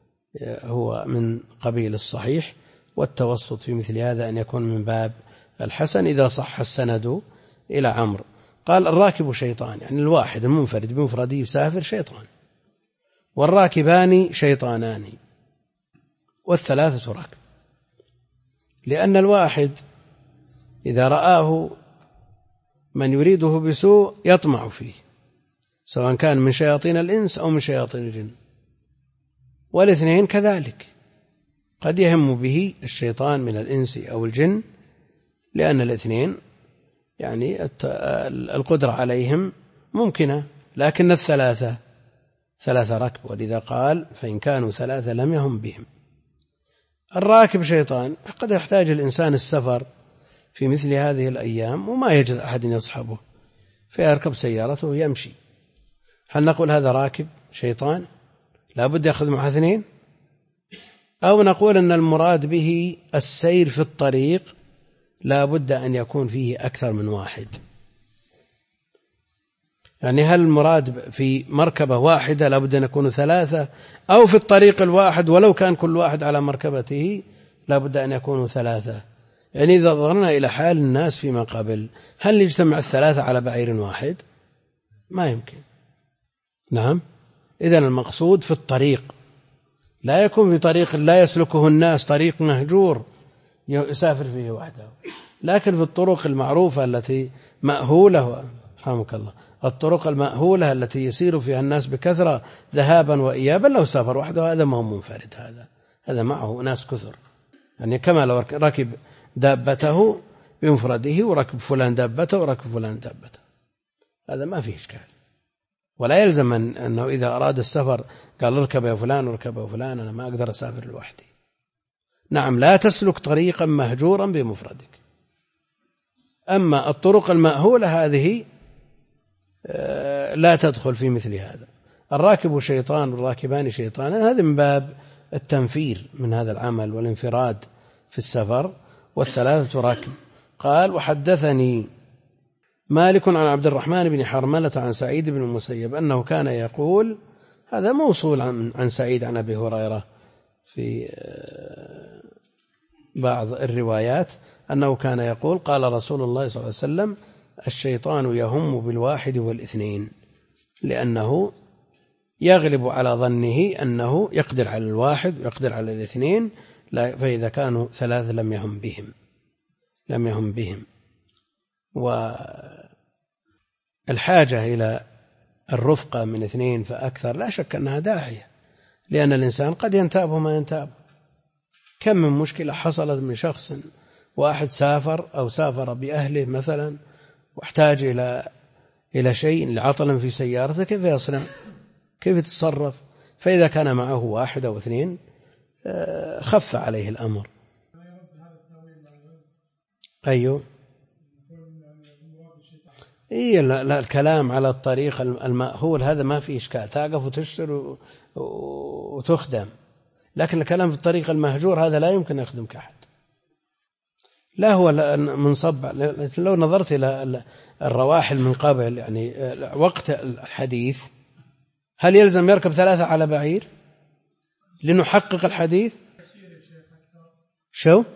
هو من قبيل الصحيح، والتوسط في مثل هذا أن يكون من باب الحسن إذا صح السند إلى عمرو. قال: الراكب شيطان، يعني الواحد المنفرد بمفرده يسافر شيطان، والراكبان شيطانان، والثلاثة راكب. لأن الواحد إذا رآه من يريده بسوء يطمع فيه، سواء كان من شياطين الإنس أو من شياطين الجن، والاثنين كذلك قد يهم به الشيطان من الإنس أو الجن، لأن الاثنين يعني القدرة عليهم ممكنة، لكن الثلاثة ركب. ولذا قال: فإن كانوا 3 لم يهم بهم. الراكب شيطان. قد يحتاج الإنسان السفر في مثل هذه الأيام وما يجد أحد يصحبه، فيركب سيارته ويمشي. هل نقول هذا راكب شيطان لا بد يأخذ معه 2؟ أو نقول أن المراد به السير في الطريق لا بد أن يكون فيه أكثر من واحد؟ يعني هل المراد في مركبة واحدة لا بد أن يكونوا 3، أو في الطريق الواحد ولو كان كل واحد على مركبته لا بد أن يكونوا 3؟ يعني إذا نظرنا إلى حال الناس فيما قبل، هل يجتمع 3 على بعير واحد؟ ما يمكن. نعم. إذن المقصود في الطريق، لا يكون في طريق لا يسلكه الناس، طريق مهجور يسافر فيه وحده، لكن في الطرق المعروفة التي مأهولة، رحمك الله، الطرق المأهولة التي يسير فيها الناس بكثرة ذهابا وإيابا، لو سافر وحده هذا ما هو منفرد، هذا معه ناس كثر. يعني كما لو ركب دابته بمفرده وركب فلان دابته وركب فلان دابته، هذا ما فيه إشكال. ولا يلزم أنه إذا أراد السفر قال: اركب يا فلان اركب يا فلان، أنا ما أقدر أسافر لوحدي. نعم، لا تسلك طريقا مهجورا بمفردك. أما الطرق المأهولة هذه لا تدخل في مثل هذا. الراكب شيطان والراكبان شيطان، هذا من باب التنفير من هذا العمل والانفراد في السفر، والثلاثة راكب. قال: وحدثني مالك عن عبد الرحمن بن حرملة عن سعيد بن المسيب أنه كان يقول، هذا موصول عن سعيد عن أبي هريرة في بعض الروايات، أنه كان يقول: قال رسول الله صلى الله عليه وسلم: الشيطان يهم بالواحد والاثنين، لأنه يغلب على ظنه أنه يقدر على الواحد ويقدر على الاثنين، فإذا كانوا 3 لم يهم بهم. والحاجة إلى الرفقة من 2 فأكثر لا شك أنها داعية، لأن الإنسان قد ينتاب ما ينتاب. كم من مشكلة حصلت من شخص واحد سافر أو سافر بأهله مثلا واحتاج إلى شيء لعطل في سيارته، كيف يصنع؟ كيف يتصرف؟ فإذا كان معه 1 أو 2 خف عليه الأمر. أيوه، إيه لا الكلام على الطريق المأهول هذا ما فيه إشكال، تقف وتشتر وتخدم، لكن الكلام في الطريق المهجور هذا لا يمكن يخدمك أحد. لا هو منصب. لو نظرت إلى الرواحل من قبل يعني وقت الحديث، هل يلزم يركب 3 على بعير لنحقق الحديث؟ شو؟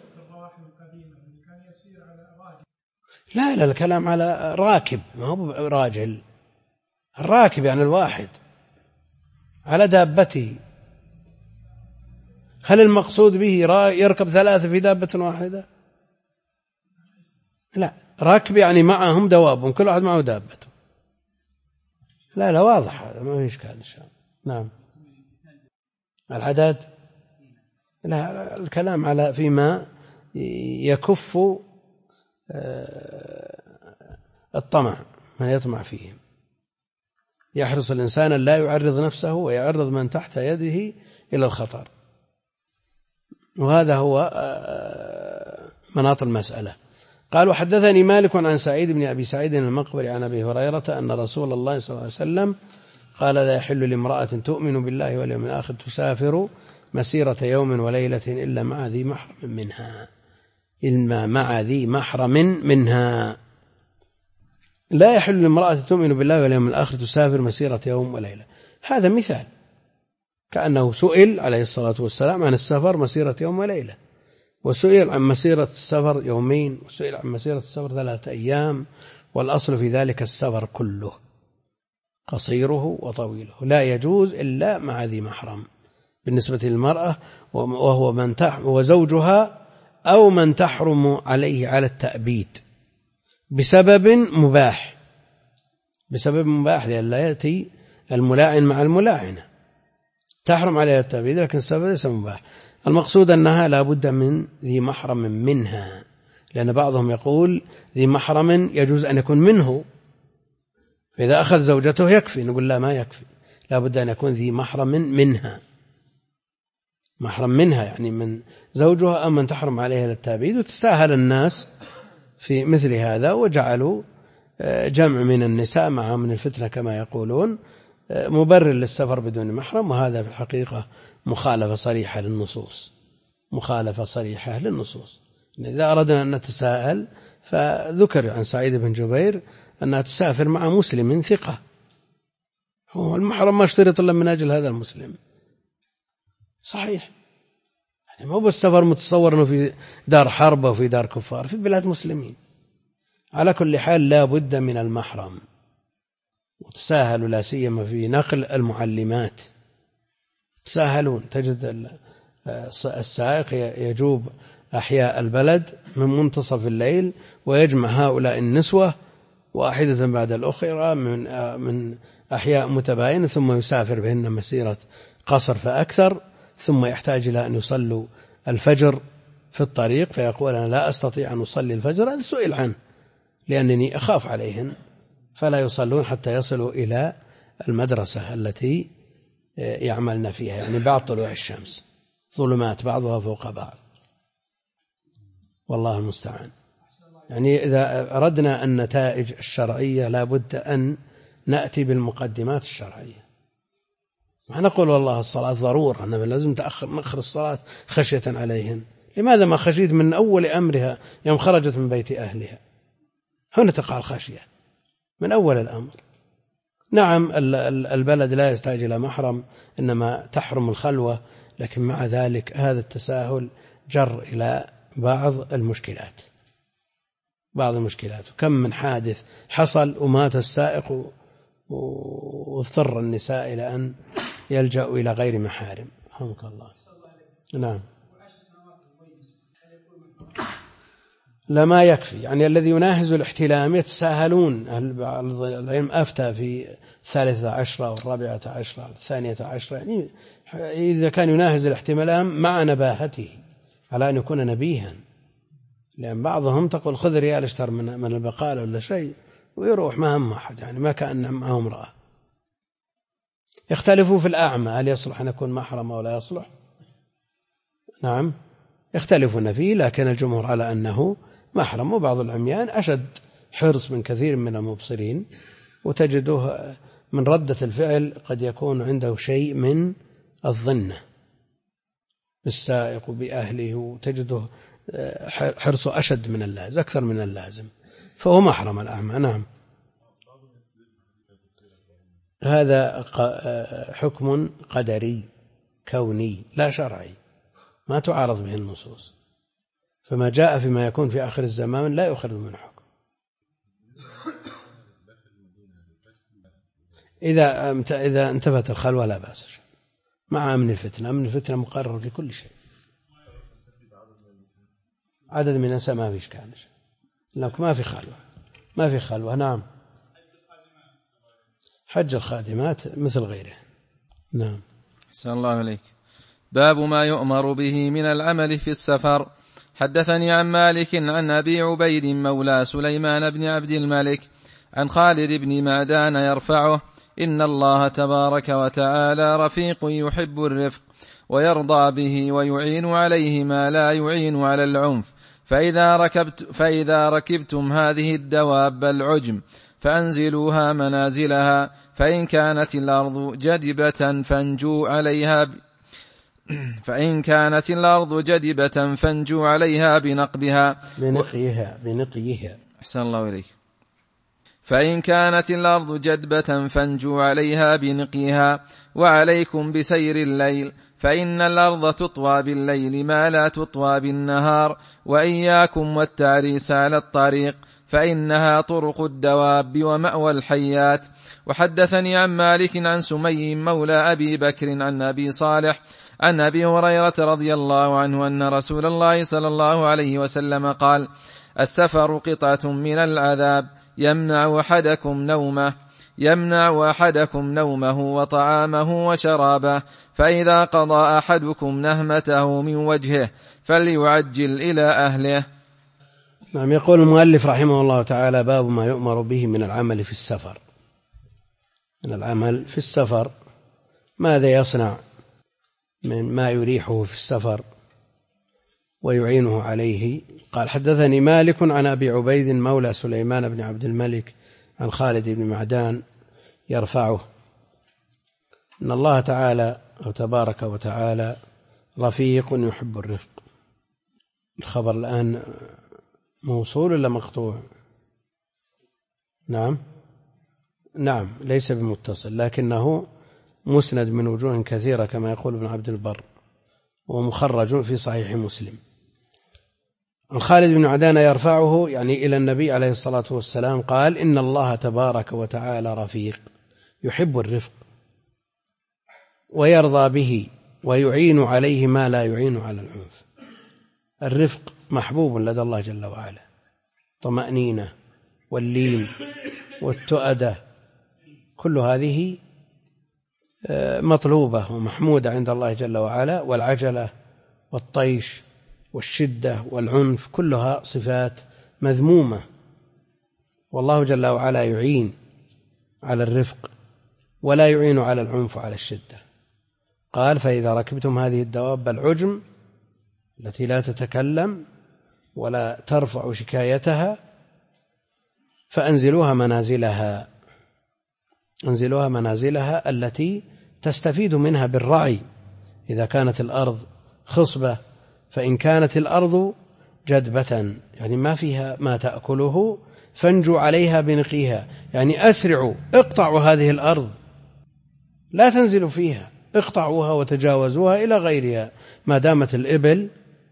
لا الكلام على راكب، ما هو راجل. الراكب يعني الواحد على دابته. هل المقصود به يركب 3 في دابة واحدة؟ لا، راكب يعني معهم دواب، كل واحد معه دابته. لا واضح هذا، ما في إشكال إن شاء الله. نعم. العدد لا، الكلام على فيما يكف الطمع، من يطمع فيه. يحرص الإنسان لا يعرض نفسه ويعرض من تحت يده إلى الخطر، وهذا هو مناط المسألة. قال: وحدثني مالك عن سعيد بن أبي سعيد المقبري عن أبي هريرة أن رسول الله صلى الله عليه وسلم قال: لا يحل لامرأة تؤمن بالله واليوم الآخر تسافر مسيرة يوم وليلة إلا مع ذي محرم منها. لا يحل لامرأة تؤمن بالله واليوم الآخر تسافر مسيرة يوم وليلة. هذا مثال، كأنه سئل عليه الصلاة والسلام عن السفر مسيرة يوم وليلة، وسئل عن مسيرة السفر 2 يوم، وسئل عن مسيرة السفر 3 أيام، والأصل في ذلك السفر كله قصيره وطويله، لا يجوز إلا مع ذي محرم بالنسبة للمرأة، وهو وزوجها أو من تحرم عليه على التأبيد بسبب مباح، لأن لا يأتي الملاعن مع الملاعنة، تحرم عليها التأبيد لكن السبب ليس مباح. المقصود أنها لا بد من ذي محرم منها، لأن بعضهم يقول ذي محرم يجوز أن يكون منه، فإذا أخذ زوجته يكفي. نقول لا، ما يكفي، لا بد أن يكون ذي محرم منها. محرم منها يعني من زوجها أو من تحرم عليها التأبيد. وتساهل الناس في مثل هذا، وجعلوا جمع من النساء مع من الفتنة كما يقولون مبرر للسفر بدون محرم، وهذا في الحقيقة مخالفة صريحة للنصوص. إذا أردنا أن نتساءل فذكر عن سعيد بن جبير أنها تسافر مع مسلم ثقة، هو المحرم ما اشترط إلا من أجل هذا المسلم. صحيح، يعني مو بالسفر متصور أنه في دار حرب وفي دار كفار، في بلاد مسلمين. على كل حال لا بد من المحرم، وتساهلوا لا سيما في نقل المعلمات، تساهلون. تجد السائق يجوب أحياء البلد من منتصف الليل ويجمع هؤلاء النسوة واحدة بعد الأخرى من أحياء متباينة، ثم يسافر بهن مسيرة قصر فأكثر، ثم يحتاج إلى أن يصلوا الفجر في الطريق، فيقول أنا لا أستطيع أن أصلي الفجر. هذا سئل عنه لأنني أخاف عليهن، فلا يصلون حتى يصلوا إلى المدرسة التي يعملن فيها، يعني بعد طلوع الشمس، ظلمات بعضها فوق بعض، والله المستعان. يعني إذا أردنا النتائج الشرعية لا بد أن نأتي بالمقدمات الشرعية. ما نقول والله الصلاة ضرورة، أنه لازم نأخر الصلاة خشية عليهن. لماذا ما خشيت من أول أمرها يوم خرجت من بيت أهلها؟ هنا تقع الخشية من أول الأمر. نعم البلد لا يحتاج إلى محرم، إنما تحرم الخلوة، لكن مع ذلك هذا التساهل جر إلى بعض المشكلات. كم من حادث حصل ومات السائق واضطر النساء إلى أن يلجأوا إلى غير محارم. رحمك الله. نعم. لا ما يكفي، يعني الذي يناهز الاحتلام يتساهلون. العلم أفتى في 13 و14 و12، يعني إذا كان يناهز الاحتلام مع نباهته على أن يكون نبيها، لأن بعضهم تقول خذ ريال اشتر من البقالة ولا شيء ويروح ما هم أحد، يعني ما كأن معه امرأة. يختلفوا في الأعمى، هل يصلح أن يكون محرم أو لا يصلح؟ نعم يختلفون فيه، لكن الجمهور على أنه محرم. وبعض العميان أشد حرص من كثير من المبصرين، وتجده من ردة الفعل قد يكون عنده شيء من الظنة بالسائق وبأهله، وتجده حرصه أشد من اللازم، أكثر من اللازم، فهو محرم الأعمى. نعم، هذا حكم قدري كوني لا شرعي، ما تعارض به النصوص، فما جاء فيما يكون في آخر الزمان لا يؤخذ منه حكم. إذا انتفت الخلوة لا بأس، مع أمن الفتنة. أمن الفتنة مقرر في كل شيء. عدد من النساء ما في إشكال، لكن ما في خلوة. نعم، حج الخادمات مثل غيره. نعم. أحسن الله عليك. باب ما يؤمر به من العمل في السفر. حدثني عن مالك عن أبي عبيد مولى سليمان بن عبد الملك عن خالد بن معدان يرفعه: إن الله تبارك وتعالى رفيق يحب الرفق ويرضى به ويعين عليه ما لا يعين على العنف، فإذا ركبتم هذه الدواب العجم فأنزلوها منازلها، فإن كانت الأرض جدبة فانجوا عليها بنقبها بنقيها. أحسن الله إليك. فإن كانت الأرض جدبة فانجوا عليها بنقيها، وعليكم بسير الليل، فإن الأرض تطوى بالليل ما لا تطوى بالنهار، وإياكم والتعريس على الطريق، فإنها طرق الدواب ومأوى الحيات. وحدثني عن مالك عن سمي مولى أبي بكر عن أبي صالح عن أبي هريرة رضي الله عنه أن رسول الله صلى الله عليه وسلم قال: السفر قطعة من العذاب يمنع أحدكم نومه وطعامه وشرابه، فإذا قضى أحدكم نهمته من وجهه فليعجل إلى أهله. نعم. يقول المؤلف رحمه الله تعالى: باب ما يؤمر به من العمل في السفر. من العمل في السفر، ماذا يصنع من ما يريحه في السفر ويعينه عليه. قال: حدثني مالك عن أبي عبيد مولى سليمان بن عبد الملك عن خالد بن معدان يرفعه: إن الله تعالى أو تبارك وتعالى رفيق يحب الرفق. الخبر الآن موصول ولا مقطوع؟ نعم، ليس بمتصل، لكنه مسند من وجوه كثيرة كما يقول ابن عبد البر، ومخرج في صحيح مسلم. عن خالد بن معدان يرفعه يعني إلى النبي عليه الصلاة والسلام قال: إن الله تبارك وتعالى رفيق يحب الرفق ويرضى به ويعين عليه ما لا يعين على العنف. الرفق محبوب لدى الله جل وعلا، طمأنينة واللين والتؤدة، كل هذه مطلوبة ومحمودة عند الله جل وعلا. والعجلة والطيش والشدة والعنف كلها صفات مذمومة، والله جل وعلا يعين على الرفق ولا يعين على العنف وعلى الشدة. قال: فإذا ركبتم هذه الدواب العجم التي لا تتكلم ولا ترفع شكايتها فأنزلوها منازلها التي تستفيد منها بالرعي إذا كانت الأرض خصبة. فإن كانت الأرض جدبة يعني ما فيها ما تأكله فانجوا عليها بنقيها، يعني أسرعوا، اقطعوا هذه الأرض، لا تنزلوا فيها، اقطعوها وتجاوزوها إلى غيرها ما دامت الإبل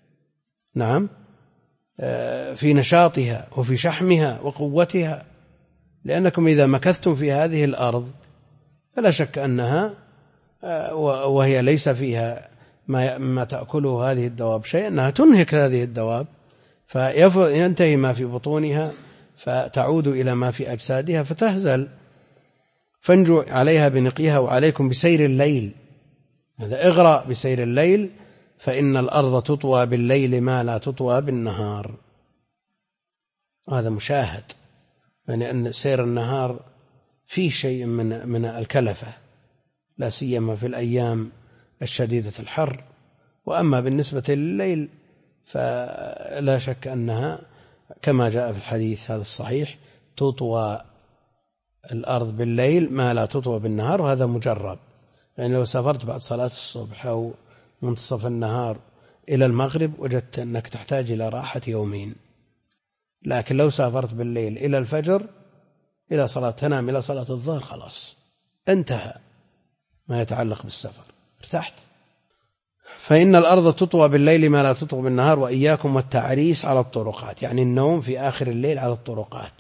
في نشاطها وفي شحمها وقوتها. لأنكم إذا مكثتم في هذه الأرض فلا شك أنها وهي ليس فيها ما تأكله هذه الدواب شيء، أنها تنهك هذه الدواب فينتهي ما في بطونها فتعود إلى ما في أجسادها فتهزل. فانجوا عليها بنقيها وعليكم بسير الليل، هذا اغرأ بسير الليل، فإن الأرض تطوى بالليل ما لا تطوى بالنهار. هذا مشاهد، يعني أن سير النهار فيه شيء من الكلفة، لا سيما في الأيام الشديدة الحر. وأما بالنسبة لليل فلا شك أنها كما جاء في الحديث هذا الصحيح: تطوى الأرض بالليل ما لا تطوى بالنهار، وهذا مجرب. يعني لو سافرت بعد صلاة الصبح أو منتصف النهار إلى المغرب وجدت أنك تحتاج إلى راحة يومين. لكن لو سافرت بالليل إلى الفجر إلى صلاة تنام إلى صلاة الظهر خلاص انتهى ما يتعلق بالسفر، ارتحت. فإن الأرض تطوى بالليل ما لا تطوى بالنهار، وإياكم والتعريس على الطرقات، يعني النوم في آخر الليل على الطرقات،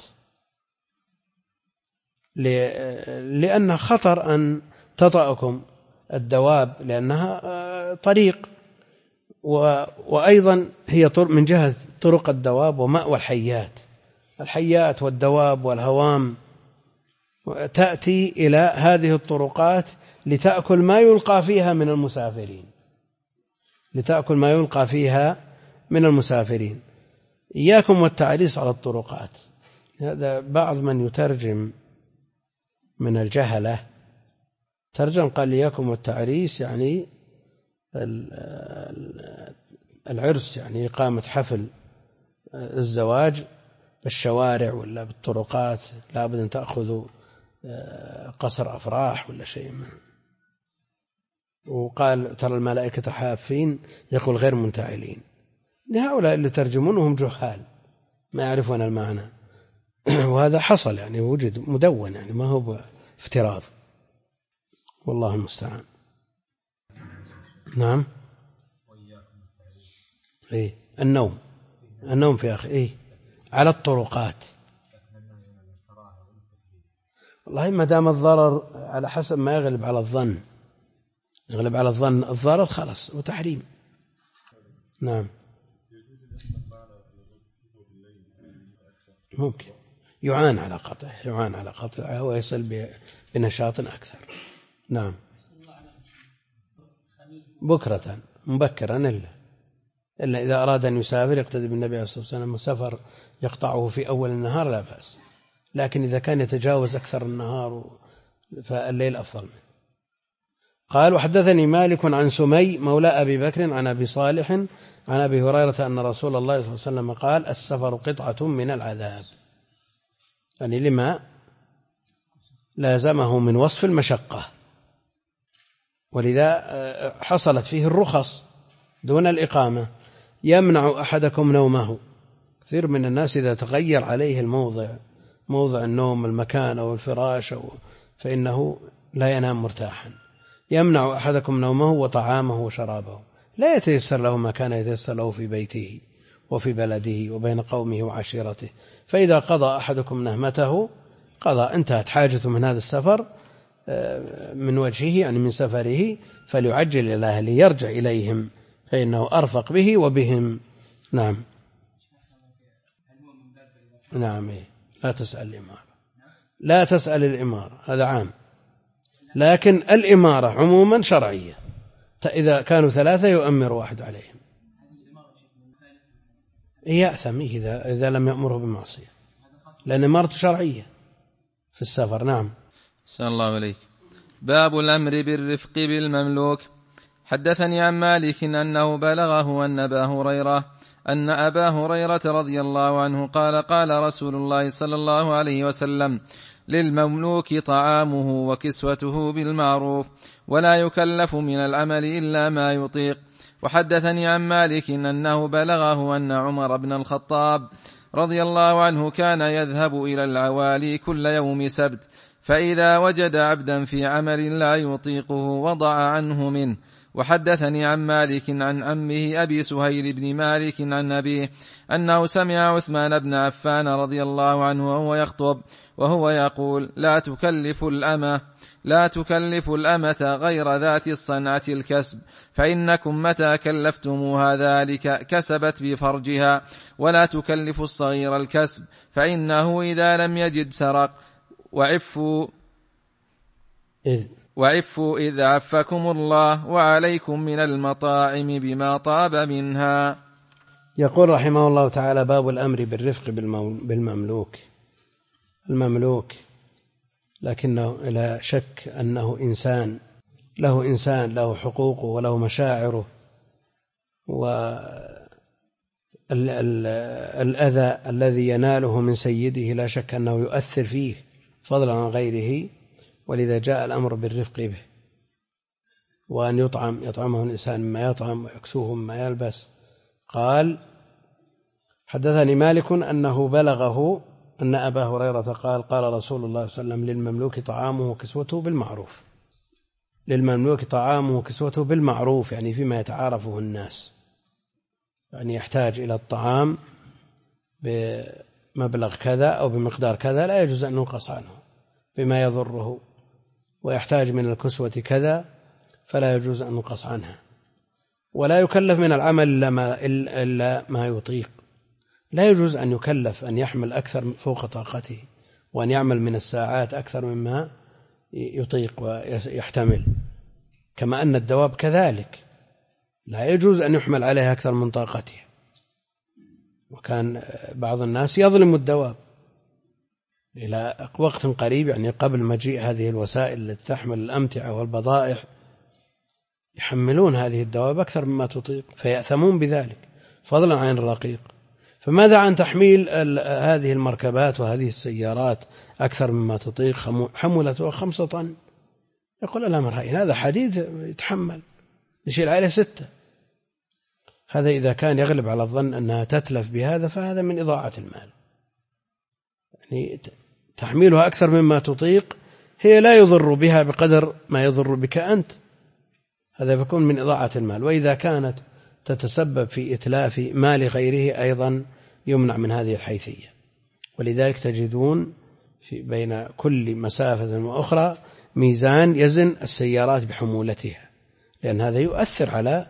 لأن خطر أن تطأكم الدواب، لأنها طريق، وأيضا هي من جهة طرق الدواب ومأوى الحيات والدواب والهوام، تأتي إلى هذه الطرقات لتأكل ما يلقى فيها من المسافرين. إياكم والتعريس على الطرقات. هذا بعض من يترجم من الجهلة ترجم قال إياكم والتعريس يعني العرس، يعني إقامة حفل الزواج بالشوارع ولا بالطرقات، لا بد أن تأخذوا قصر أفراح ولا شيء منه. وقال ترى الملائكة حافين يقول غير منتعلين. لهؤلاء اللي ترجمونهم جهال ما يعرفون المعنى وهذا حصل، يعني وجد مدون، يعني ما هو افتراض، والله المستعان. نعم. إيه النوم في آخر على الطرقات. والله ما دام الضرر على حسب ما يغلب على الظن الضرر خلاص وتحريم. نعم ممكن يعان على قطعه ويصل بنشاط أكثر. نعم بكرة مبكرا إلا إذا أراد أن يسافر يقتدي بالنبي عليه الصلاة والسلام، سفر يقطعه في أول النهار لا بأس، لكن إذا كان يتجاوز أكثر النهار فالليل أفضل منه. قال وحدثني مالك عن سمي مولى أبي بكر عن أبي صالح عن أبي هريرة أن رسول الله صلى الله عليه وسلم قال السفر قطعة من العذاب، يعني لما لازمه من وصف المشقة، ولذا حصلت فيه الرخص دون الإقامة. يمنع أحدكم نومه، كثير من الناس إذا تغير عليه موضع النوم المكان أو الفراش فإنه لا ينام مرتاحا. يمنع أحدكم نومه وطعامه وشرابه، لا يتيسر له ما كان يتيسر له في بيته وفي بلده وبين قومه وعشيرته. فإذا قضى أحدكم نهمته انتهت حاجته من هذا السفر من وجهه، يعني من سفره، فليعجل إلى أهله يرجع إليهم فإنه أرفق به وبهم. نعم لا تسأل الإمارة هذا عام، لكن الإمارة عموما شرعية، إذا كانوا 3 يؤمر واحد عليهم، يأثم إذا لم يأمره بمعصية، لأن إمارة شرعية في السفر. نعم. صلى الله عليك. باب الأمر بالرفق بالمملوك. حدثني عن مالك أنه بلغه أن أبا هريرة رضي الله عنه قال رسول الله صلى الله عليه وسلم للمملوك طعامه وكسوته بالمعروف ولا يكلف من العمل إلا ما يطيق. وحدثني عن مالك أنه بلغه أن عمر بن الخطاب رضي الله عنه كان يذهب إلى العوالي كل يوم سبت، فإذا وجد عبدا في عمل لا يطيقه وضع عنه منه. وحدثني عن مالك عن عمه أبي سهيل بن مالك عن أبيه أنه سمع عثمان بن عفان رضي الله عنه وهو يخطب وهو يقول لا تكلف الأمة غير ذات الصنعة الكسب، فإنكم متى كلفتموها ذلك كسبت بفرجها، ولا تكلف الصغير الكسب، فإنه إذا لم يجد سرق. وعفوا إذ عفكم الله، وعليكم من المطاعم بما طاب منها. يقول رحمه الله تعالى باب الأمر بالرفق المملوك، لكنه لا شك أنه إنسان له حقوقه وله مشاعره، الأذى الذي يناله من سيده لا شك أنه يؤثر فيه فضلا عن غيره، ولذا جاء الأمر بالرفق به، وأن يطعمه الإنسان مما يطعم ويكسوه مما يلبس. قال: حدثني مالك أنه بلغه أن أبا هريرة قال: قال رسول الله صلى الله عليه وسلم: للمملوك طعامه وكسوته بالمعروف. للمملوك طعامه وكسوته بالمعروف يعني فيما يتعارفه الناس، يعني يحتاج إلى الطعام بمبلغ كذا أو بمقدار كذا لا يجوز أن ينقص عنه بما يضره، ويحتاج من الكسوة كذا فلا يجوز أن ينقص عنها، ولا يكلف من العمل إلا ما يطيق. لا يجوز أن يكلف أن يحمل أكثر فوق طاقته، وأن يعمل من الساعات أكثر مما يطيق ويحتمل، كما أن الدواب كذلك لا يجوز أن يحمل عليها أكثر من طاقته. وكان بعض الناس يظلم الدواب إلى وقت قريب، يعني قبل مجيء هذه الوسائل التي تحمل الأمتعة والبضائع، يحملون هذه الدواب أكثر مما تطيق فيأثمون بذلك فضلا عن الرقيق. فماذا عن تحميل هذه المركبات وهذه السيارات أكثر مما تطيق؟ حملتها 5 طن، يقول الأمر هين هذا حديد يتحمل، نشيل عليه 6. هذا إذا كان يغلب على الظن أنها تتلف بهذا فهذا من إضاعة المال. يعني تحميلها أكثر مما تطيق هي لا يضر بها بقدر ما يضر بك أنت، هذا يكون من إضاعة المال. وإذا كانت تتسبب في إتلاف مال غيره أيضا يمنع من هذه الحيثية. ولذلك تجدون بين كل مسافة وأخرى ميزان يزن السيارات بحمولتها، لأن هذا يؤثر على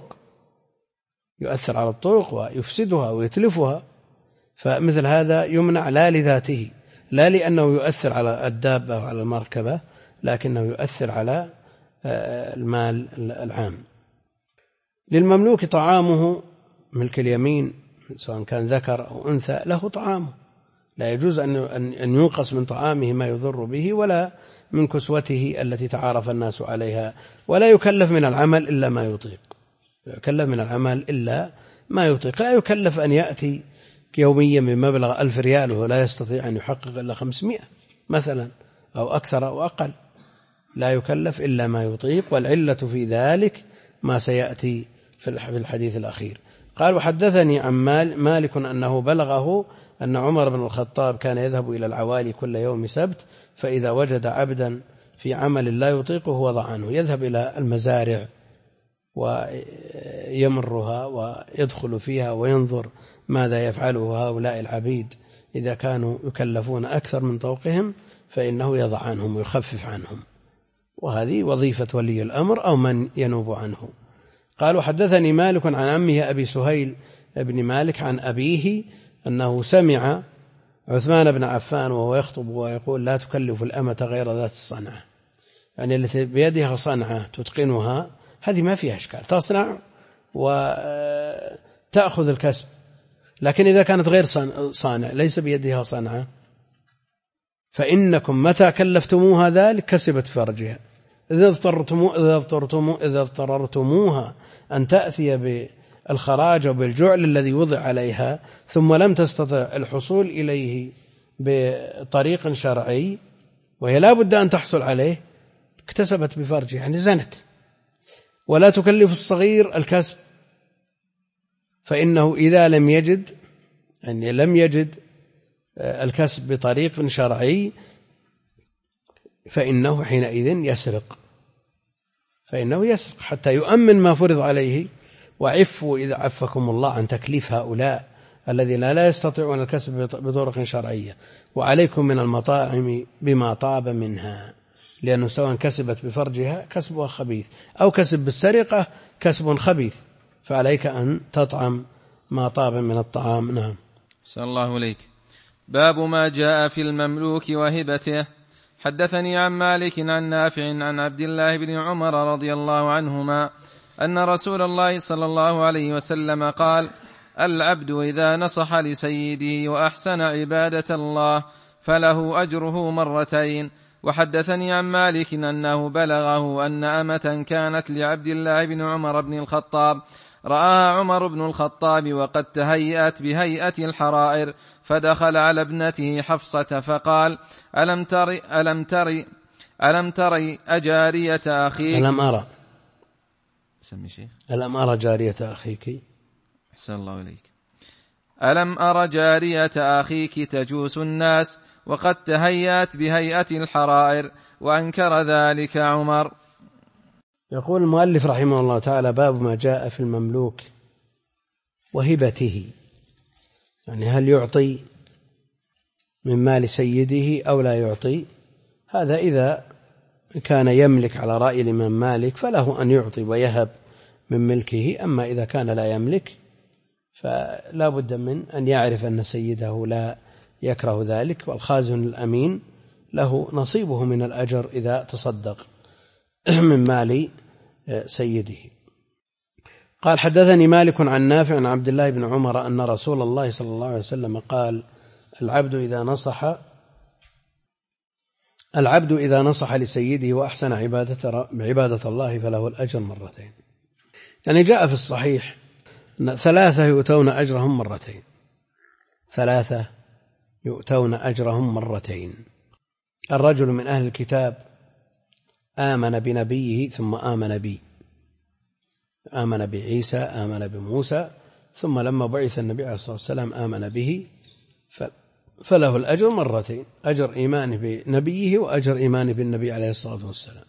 الطرق ويفسدها ويتلفها. فمثل هذا يمنع لا لذاته، لا لأنه يؤثر على الدابة وعلى المركبة، لكنه يؤثر على المال العام. للمملوك طعامه، ملك اليمين سواء كان ذكر أو أنثى له طعامه، لا يجوز أن ينقص من طعامه ما يضر به، ولا من كسوته التي تعارف الناس عليها، ولا يكلف من العمل إلا ما يطيق. لا يكلف أن يأتي يوميا بمبلغ 1000 ريال وهو لا يستطيع أن يحقق إلا 500 مثلا أو أكثر أو أقل، لا يكلف إلا ما يطيق. والعلة في ذلك ما سيأتي في الحديث الأخير. قال: وحدثني عن مالك أنه بلغه أن عمر بن الخطاب كان يذهب إلى العوالي كل يوم سبت، فإذا وجد عبدا في عمل لا يطيقه وضع عنه، يذهب إلى المزارع ويمرها ويدخل فيها وينظر ماذا يفعله هؤلاء العبيد. إذا كانوا يكلفون أكثر من طوقهم فإنه يضع عنهم ويخفف عنهم، وهذه وظيفة ولي الأمر أو من ينوب عنه. قال: وحدثني مالك عن عمه أبي سهيل بن مالك عن أبيه أنه سمع عثمان بن عفان وهو يخطب ويقول: لا تكلف الأمة غير ذات الصنعة، يعني التي بيدها صنعة تتقنها هذه ما فيها إشكال، تصنع وتأخذ الكسب. لكن إذا كانت غير صانع ليس بيدها صنعة فإنكم متى كلفتموها ذلك كسبت فرجها. إذا اضطررتموها أن تأتي بالخراج وبالجعل الذي وضع عليها ثم لم تستطع الحصول إليه بطريق شرعي وهي لا بد أن تحصل عليه، اكتسبت بفرجها، يعني زنت. ولا تكلف الصغير الكسب، فإنه إذا لم يجد الكسب بطريق شرعي فإنه حينئذ يسرق حتى يؤمن ما فرض عليه. وعفوا إذا عفكم الله عن تكليف هؤلاء الذين لا يستطيعون الكسب بطرق شرعية، وعليكم من المطاعم بما طاب منها، لأنه سواء كسبت بفرجها كسبها خبيث أو كسب بالسرقة كسب خبيث، فعليك أن تطعم ما طاب من الطعام. نعم. صلى الله عليك. باب ما جاء في المملوك وهبته. حدثني عن مالك عن نافع عن عبد الله بن عمر رضي الله عنهما أن رسول الله صلى الله عليه وسلم قال: العبد إذا نصح لسيده وأحسن عبادة الله فله أجره مرتين. وحدثني عن مالك أنه بلغه أن أمة كانت لعبد الله بن عمر بن الخطاب رآها عمر بن الخطاب وقد تهيأت بهيئة الحرائر، فدخل على ابنته حفصة فقال: ألم تري أجارية أخيك؟ ألم أرى جارية أخيك. أحسن الله إليك. ألم أرى جارية أخيك تجوس الناس وقد تهيأت بهيئة الحرائر، وأنكر ذلك عمر. يقول المؤلف رحمه الله تعالى: باب ما جاء في المملوك وهبته، يعني هل يعطي من مال سيده أو لا يعطي. هذا إذا كان يملك على رأي الإمام مالك فله أن يعطي ويهب من ملكه، أما إذا كان لا يملك فلا بد من أن يعرف أن سيده لا يكره ذلك، والخازن الأمين له نصيبه من الأجر إذا تصدق من مال سيده. قال: حدثني مالك عن نافع عن عبد الله بن عمر أن رسول الله صلى الله عليه وسلم قال: العبد إذا نصح لسيده وأحسن عبادة الله فله الأجر مرتين. يعني جاء في الصحيح أن 3 يؤتون أجرهم مرتين، 3 يؤتون أجرهم مرتين. الرجل من أهل الكتاب آمن بنبيه ثم آمن بي، آمن بعيسى، آمن بموسى، ثم لما بعث النبي عليه الصلاة والسلام آمن به، فله الأجر مرتين: أجر إيمانه بنبيه وأجر إيمانه بالنبي عليه الصلاة والسلام.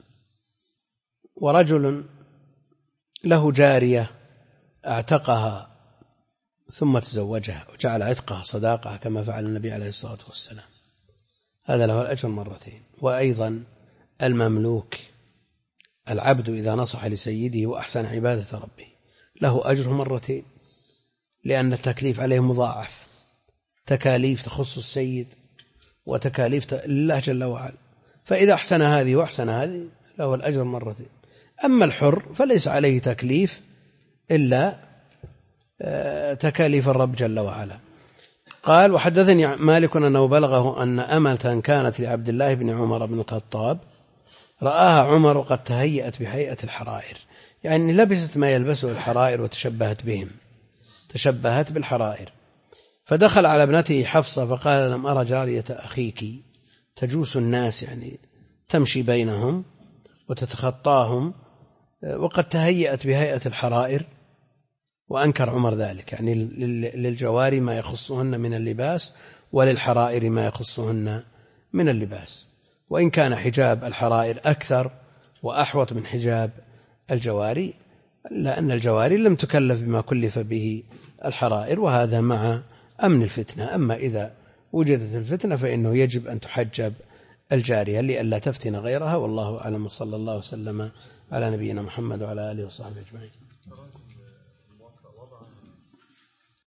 ورجل له جارية اعتقها ثم تزوجها وجعل عتقها صداقها كما فعل النبي عليه الصلاة والسلام، هذا له الأجر مرتين. وأيضا المملوك، العبد إذا نصح لسيده وأحسن عبادة ربه له أجر مرتين، لأن التكليف عليه مضاعف، تكاليف تخص السيد وتكاليف لله جل وعلا، فإذا أحسن هذه وأحسن هذه له الأجر مرتين. أما الحر فليس عليه تكليف إلا تكاليف الرب جل وعلا. قال: وحدثني مالك أنه بلغه أن أمة كانت لعبد الله بن عمر بن الخطاب رآها عمر وقد تهيأت بهيئة الحرائر، يعني لبست ما يلبسه الحرائر وتشبهت بهم، تشبهت بالحرائر. فدخل على ابنته حفصة فقال: لم أرى جارية أخيك تجوس الناس، يعني تمشي بينهم وتتخطاهم، وقد تهيأت بهيئة الحرائر. وأنكر عمر ذلك، يعني للجواري ما يخصهن من اللباس وللحرائر ما يخصهن من اللباس، وإن كان حجاب الحرائر أكثر وأحوط من حجاب الجواري، لأن الجواري لم تكلف بما كلف به الحرائر، وهذا مع أمن الفتنة. أما إذا وجدت الفتنة فإنه يجب أن تحجب الجارية لئلا تفتن غيرها. والله أعلم، صلى الله وسلم على نبينا محمد وعلى آله وصحبه أجمعين.